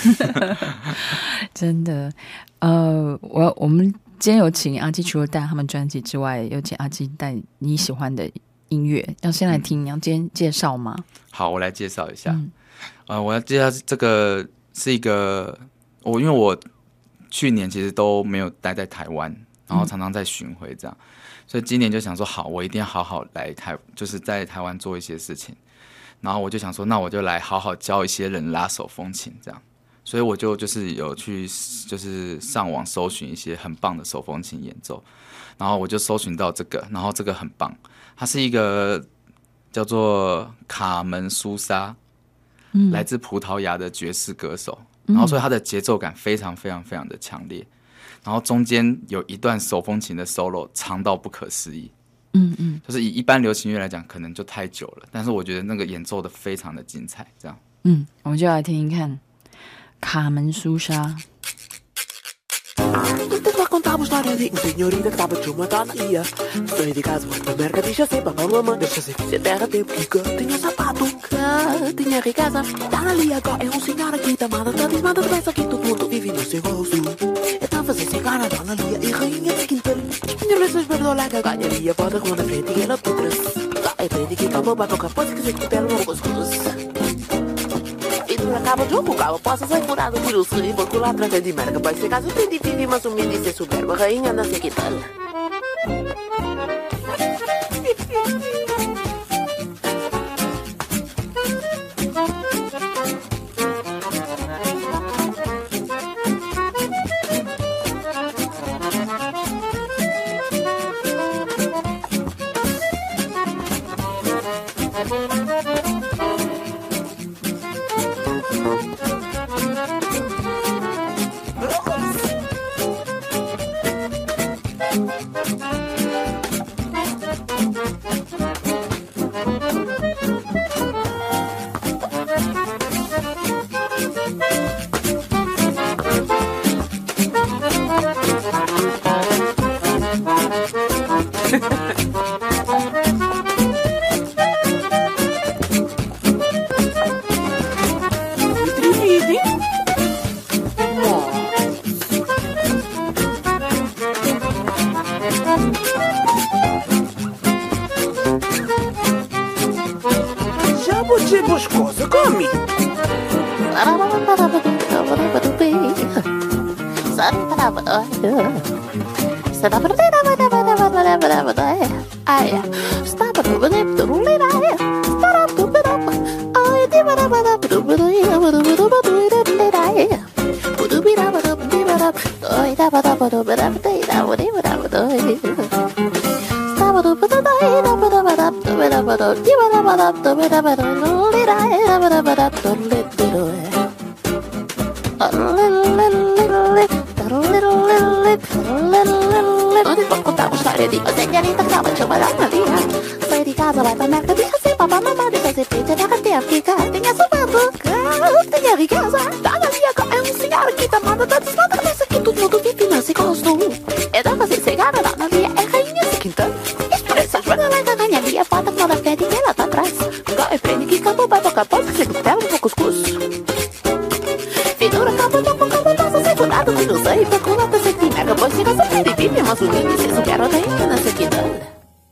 真的。我们今天有请阿基除了带他们专辑之外，有请阿基带你喜欢的音乐，要先来听，你要今天介绍吗？ 好，我来介绍一下。我要介绍这个是一个因为我去年其实都没有待在台湾，然后常常在巡回这样。所以今年就想说，好，我一定要好好来就是在台湾做一些事情。然后我就想说，那我就来好好教一些人拉手风琴，这样。所以我就是有去就是上网搜寻一些很棒的手风琴演奏，然后我就搜寻到这个，然后这个很棒，它是一个叫做卡门苏莎，来自葡萄牙的爵士歌手，然后所以它的节奏感非常非常非常的强烈。然后中间有一段手风琴的 solo 长到不可思议，就是以一般流行乐来讲可能就太久了，但是我觉得那个演奏的非常的精彩，这样。 我们就来听听看卡门苏莎。 Contava uma história de senhorita que tava de uma tonteria. Sonho de casa, na merca, deixa ser papá, mamãe. Deixa ser se terra, tem pica. Tinha sapato, tinha riqueza. Tá ali agora, é senhora aqui, tamada, tá desmada, pensa que todo mundo vive no seu rosto. Então fazer chegar a dona Lia e rainha de quintal. Minha luz perdoa que ganharia, bota com na frente e ela putras. Tá, é frente que calma, bate com a pose que se cutela, não gostoso. Acaba de jogo, posso sair furado por o sul e vou lá pra frente de merda. Vai ser caso, tem de viver, mas o menino é soberba, rainha não sei que tal. as coisas comigo. Oggi vi raccontavo storie di segnalita che stava giocando via. Sai di casa vai per mercatino, se papà mamma di se pizza da cattiva, tinha sopato, tinha riqueza, dalla via che è un signore che ti manda da strada, pensa che tutto mundo vive nesse gosto. E da fazer cegada dalla via è rainha se quinta. Espressa, joga lá na minha via, bota com a fede que ela tá atrás. Agora prende que acabou, vai tocar pouco, se não pega um pouco cuscuz. Finura acabou, tô com cabo, passa segurado, que não sei, pra colar pra ser que mega, pois chega só pra vive, mas o mini se não quero daí, na sequidão.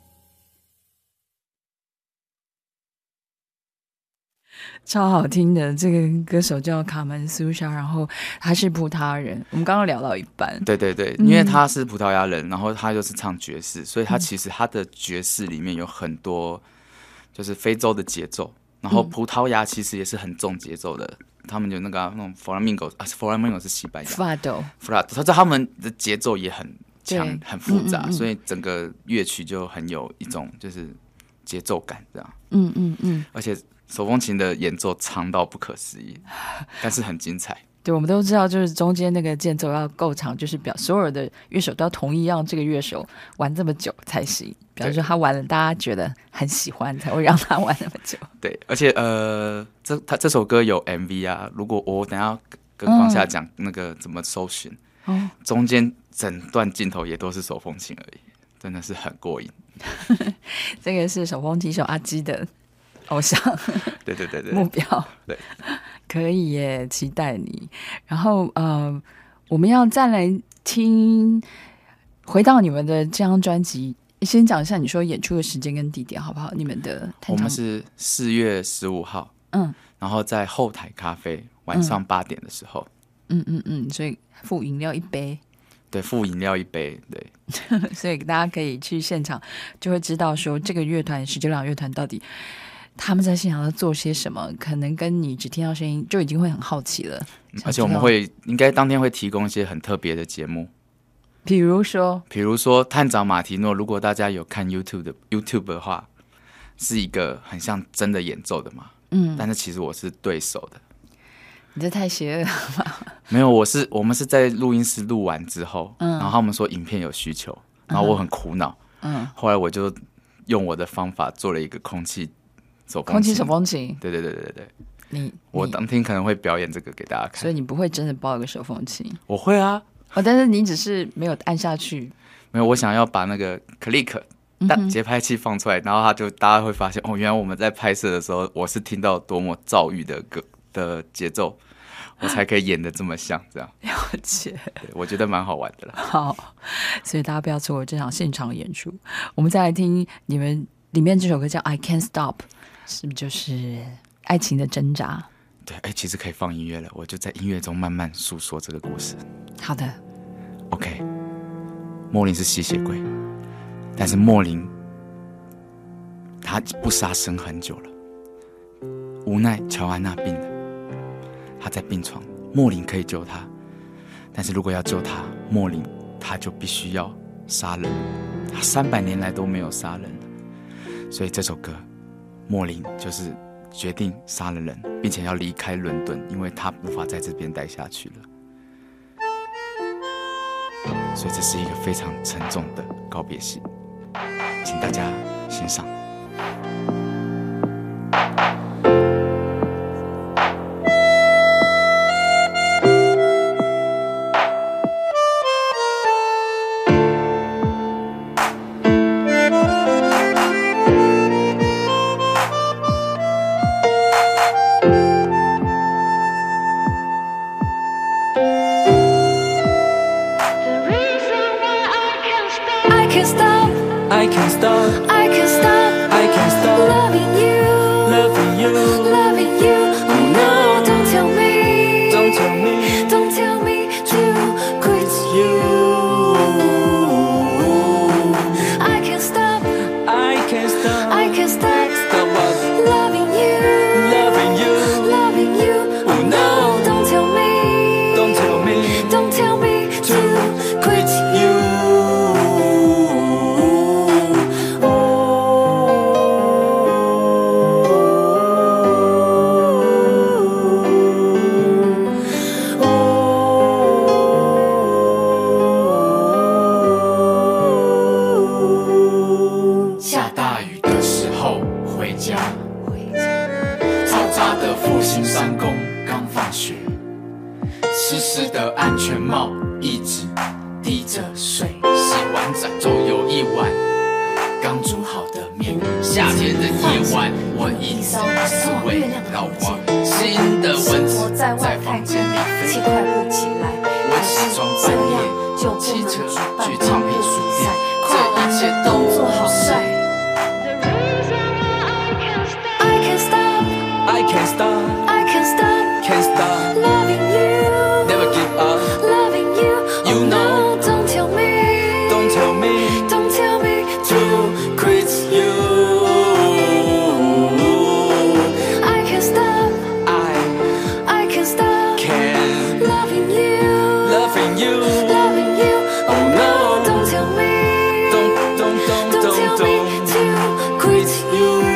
超好听的，这个歌手叫卡门苏莎，然后他是葡萄牙人。我们刚刚聊到一半， 对对对，因为他是葡萄牙人，然后他就是唱爵士，所以他其实他的爵士里面有很多就是非洲的节奏，然后葡萄牙其实也是很重节奏的，他们有那种 Flamenco 是西班牙 Fado， 他们的节奏也很强很复杂，所以整个乐曲就很有一种就是节奏感这样，而且手风琴的演奏长到不可思议，但是很精彩。 对，我们都知道，就是中间那个间奏要够长，就是所有的乐手都要同意让这个乐手玩这么久才行。比方说他玩了，大家觉得很喜欢，才会让他玩那么久。 对，而且这首歌有 MV 啊，如果我等一下跟光夏讲那个怎么搜寻，中间整段镜头也都是手风琴而已，真的是很过瘾。 这个是手风琴手阿基的偶像， 对对对对， 目标， 对， 可以耶，期待你。然后我们要再来听，回到你们的这张专辑，先讲一下你说演出的时间跟地点好不好？你们的我们是4月15号，然后在后台咖啡晚上8点的时候， 所以附饮料一杯。 对，附饮料一杯，对， 所以大家可以去现场，就会知道说这个乐团19两乐团到底他们在现场要做些什么，可能跟你只听到声音就已经会很好奇了。 而且我们应该当天会提供一些很特别的节目， 比如说探长马提诺，如果大家有看 YouTube 的话，是一个很像真的演奏的嘛，但是其实我是对手的。 你这太邪恶了吧？ 没有，我们是在录音室录完之后，然后他们说影片有需求，然后我很苦恼，后来我就用我的方法做了一个空气手风琴，对，我当天可能会表演这个给大家看， 所以你不会真的抱一个手风琴？ 我会啊， 但是你只是没有按下去。 没有，我想要把那个 click 节拍器放出来，然后大家会发现原来我们在拍摄的时候，我是听到多么躁郁的节奏，我才可以演得这么像这样。 了解， 对，我觉得蛮好玩的啦。 好，所以大家不要错过这场现场演出。我们再来听你们里面这首歌叫《I Can't Stop》，是不是就是爱情的挣扎？ 对，其实可以放音乐了，我就在音乐中慢慢诉说这个故事。 好的 ，OK。莫林是吸血鬼，但是莫林他不杀生很久了，无奈乔安娜病了。他在病床，莫林可以救他，但是如果要救他，莫林他就必须要杀人。他300年来都没有杀人，所以这首歌，莫林就是决定杀了人，并且要离开伦敦，因为他无法在这边待下去了。所以这是一个非常沉重的告别戏，请大家欣赏。 I can't stop loving you, loving 湿的安全帽一直滴着水，洗完澡就有一碗刚煮好的面。夏天的夜晚，我一直思维老光，新的蚊子在房间里飞。我起床半夜骑车去唱片书店，这一切都不是。I can't stop, can't stop loving you, never give up. loving you. You know, don't tell me, don't tell me don't tell me to quit you. I can't stop, I can't stop Can't loving you, loving you. loving you. Oh no, don't tell me, Don't tell me to quit you.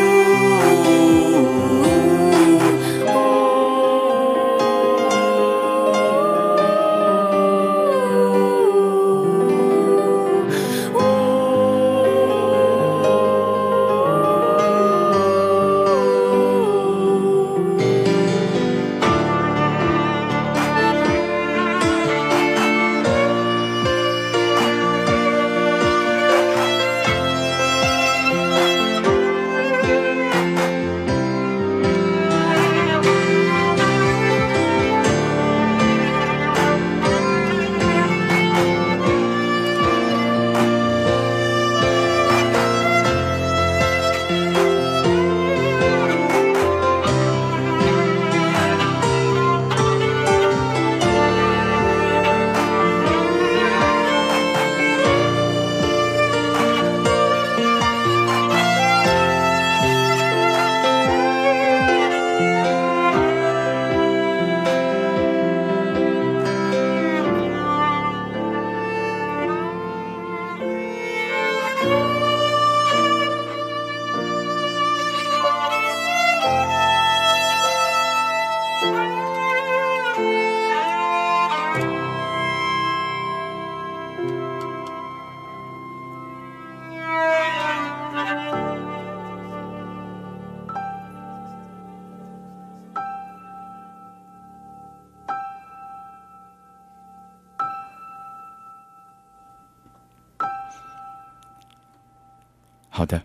“好的。”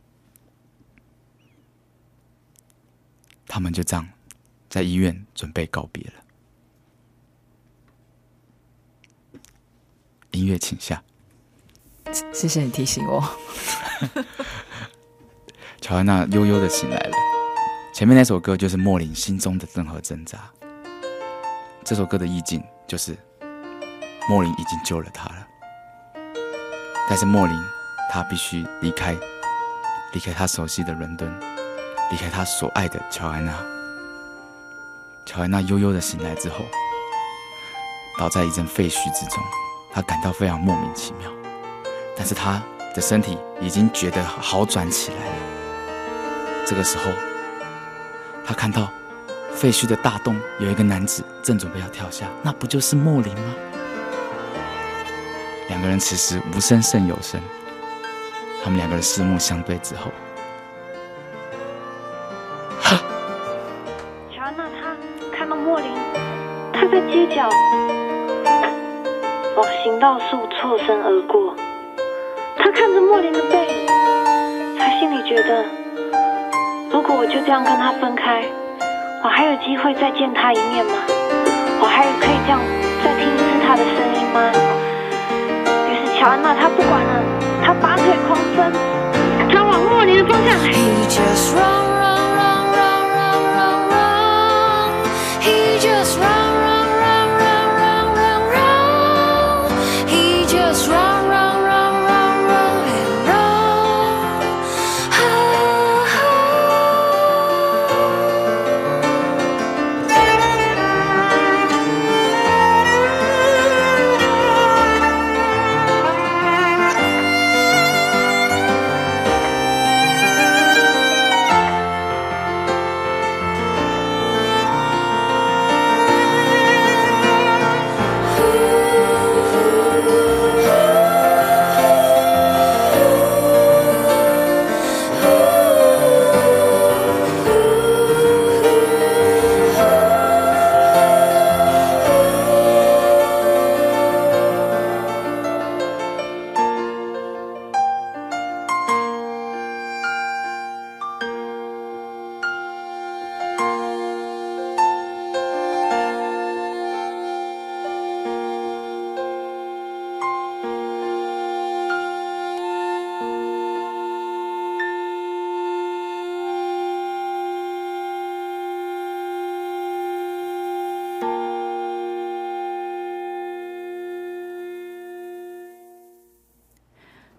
他们就这样在医院准备告别了。音乐请下。 谢谢你提醒我。 乔安娜悠悠的醒来了。前面那首歌就是莫林心中的任何挣扎。这首歌的意境就是莫林已经救了他了，但是莫林他必须离开他熟悉的伦敦，离开他所爱的乔安娜。乔安娜悠悠的醒来之后，倒在一阵废墟之中，她感到非常莫名其妙，但是她的身体已经觉得好转起来了。这个时候，她看到废墟的大洞有一个男子正准备要跳下，那不就是莫林吗？两个人此时无声胜有声，他们两个人四目相对之后， 乔安娜她看到莫林，他在街角往行道树错身而过。他看着莫林的背影，他心里觉得，如果我就这样跟他分开，我还有机会再见他一面吗？我还可以这样再听一次他的声音吗？于是乔安娜她不管了，她拔腿狂奔，她往莫林的方向。He just run, run, run, run, run, run, run. He just run, run, run, run, run, run, run. He just run, run, run, run, run and run.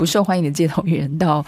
不受欢迎的街头艺人到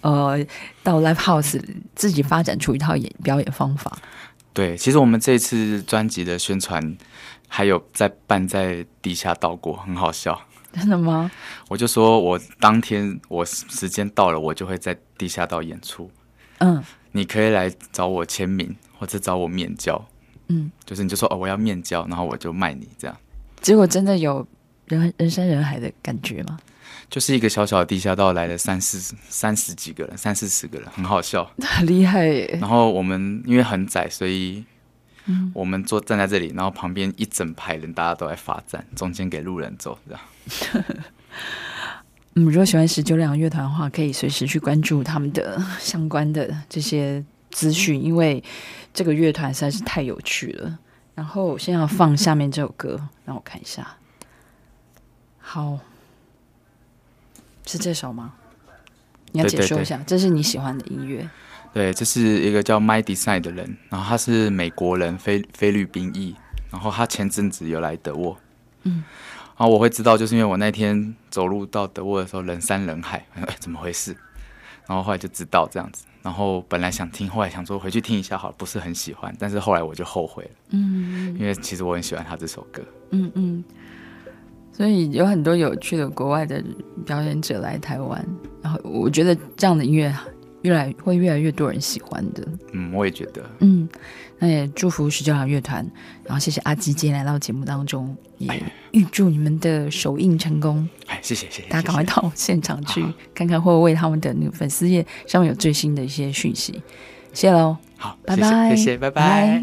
live house 自己发展出一套表演方法。 对，其实我们这次专辑的宣传还有办在地下道过，很好笑。 真的吗？ 我就说我当天我时间到了，我就会在地下道演出。你可以来找我签名或者找我面交。就是你就说我要面交，然后我就卖你这样。 结果真的有人山人海的感觉吗？ 就是一个小小的地下道来了三十几个人，30-40个人，很好笑， 很厉害耶。 然后我们因为很窄，所以我们站在这里，然后旁边一整排人，大家都在罚站，中间给路人走这样。 如果喜欢19两乐团的话，可以随时去关注他们的相关的这些资讯，因为这个乐团实在是太有趣了。然后我现在要放下面这首歌，让我看一下。好，是这首吗？你要解说一下，这是你喜欢的音乐？ 对，这是一个叫 My Design 的人，然后他是美国人，菲律宾裔，然后他前阵子有来德沃。然后我会知道，就是因为我那天走路到德沃的时候人山人海，怎么回事？然后后来就知道这样子，然后本来想听，后来想说回去听一下好了，不是很喜欢，但是后来我就后悔了。因为其实我很喜欢他这首歌。 所以有很多有趣的国外的表演者来台湾，然后我觉得这样的音乐会越来越多人喜欢的。 我也觉得。 那也祝福19两乐团，然后谢谢阿基今天来到节目当中，也预祝你们的首映成功。 谢谢。 大家赶快到现场去看看，会不会他们的那个粉丝页上面有最新的一些讯息。谢谢喽， 好， 拜拜， 谢谢，拜拜。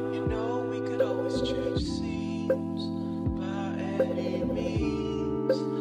Change scenes by any means.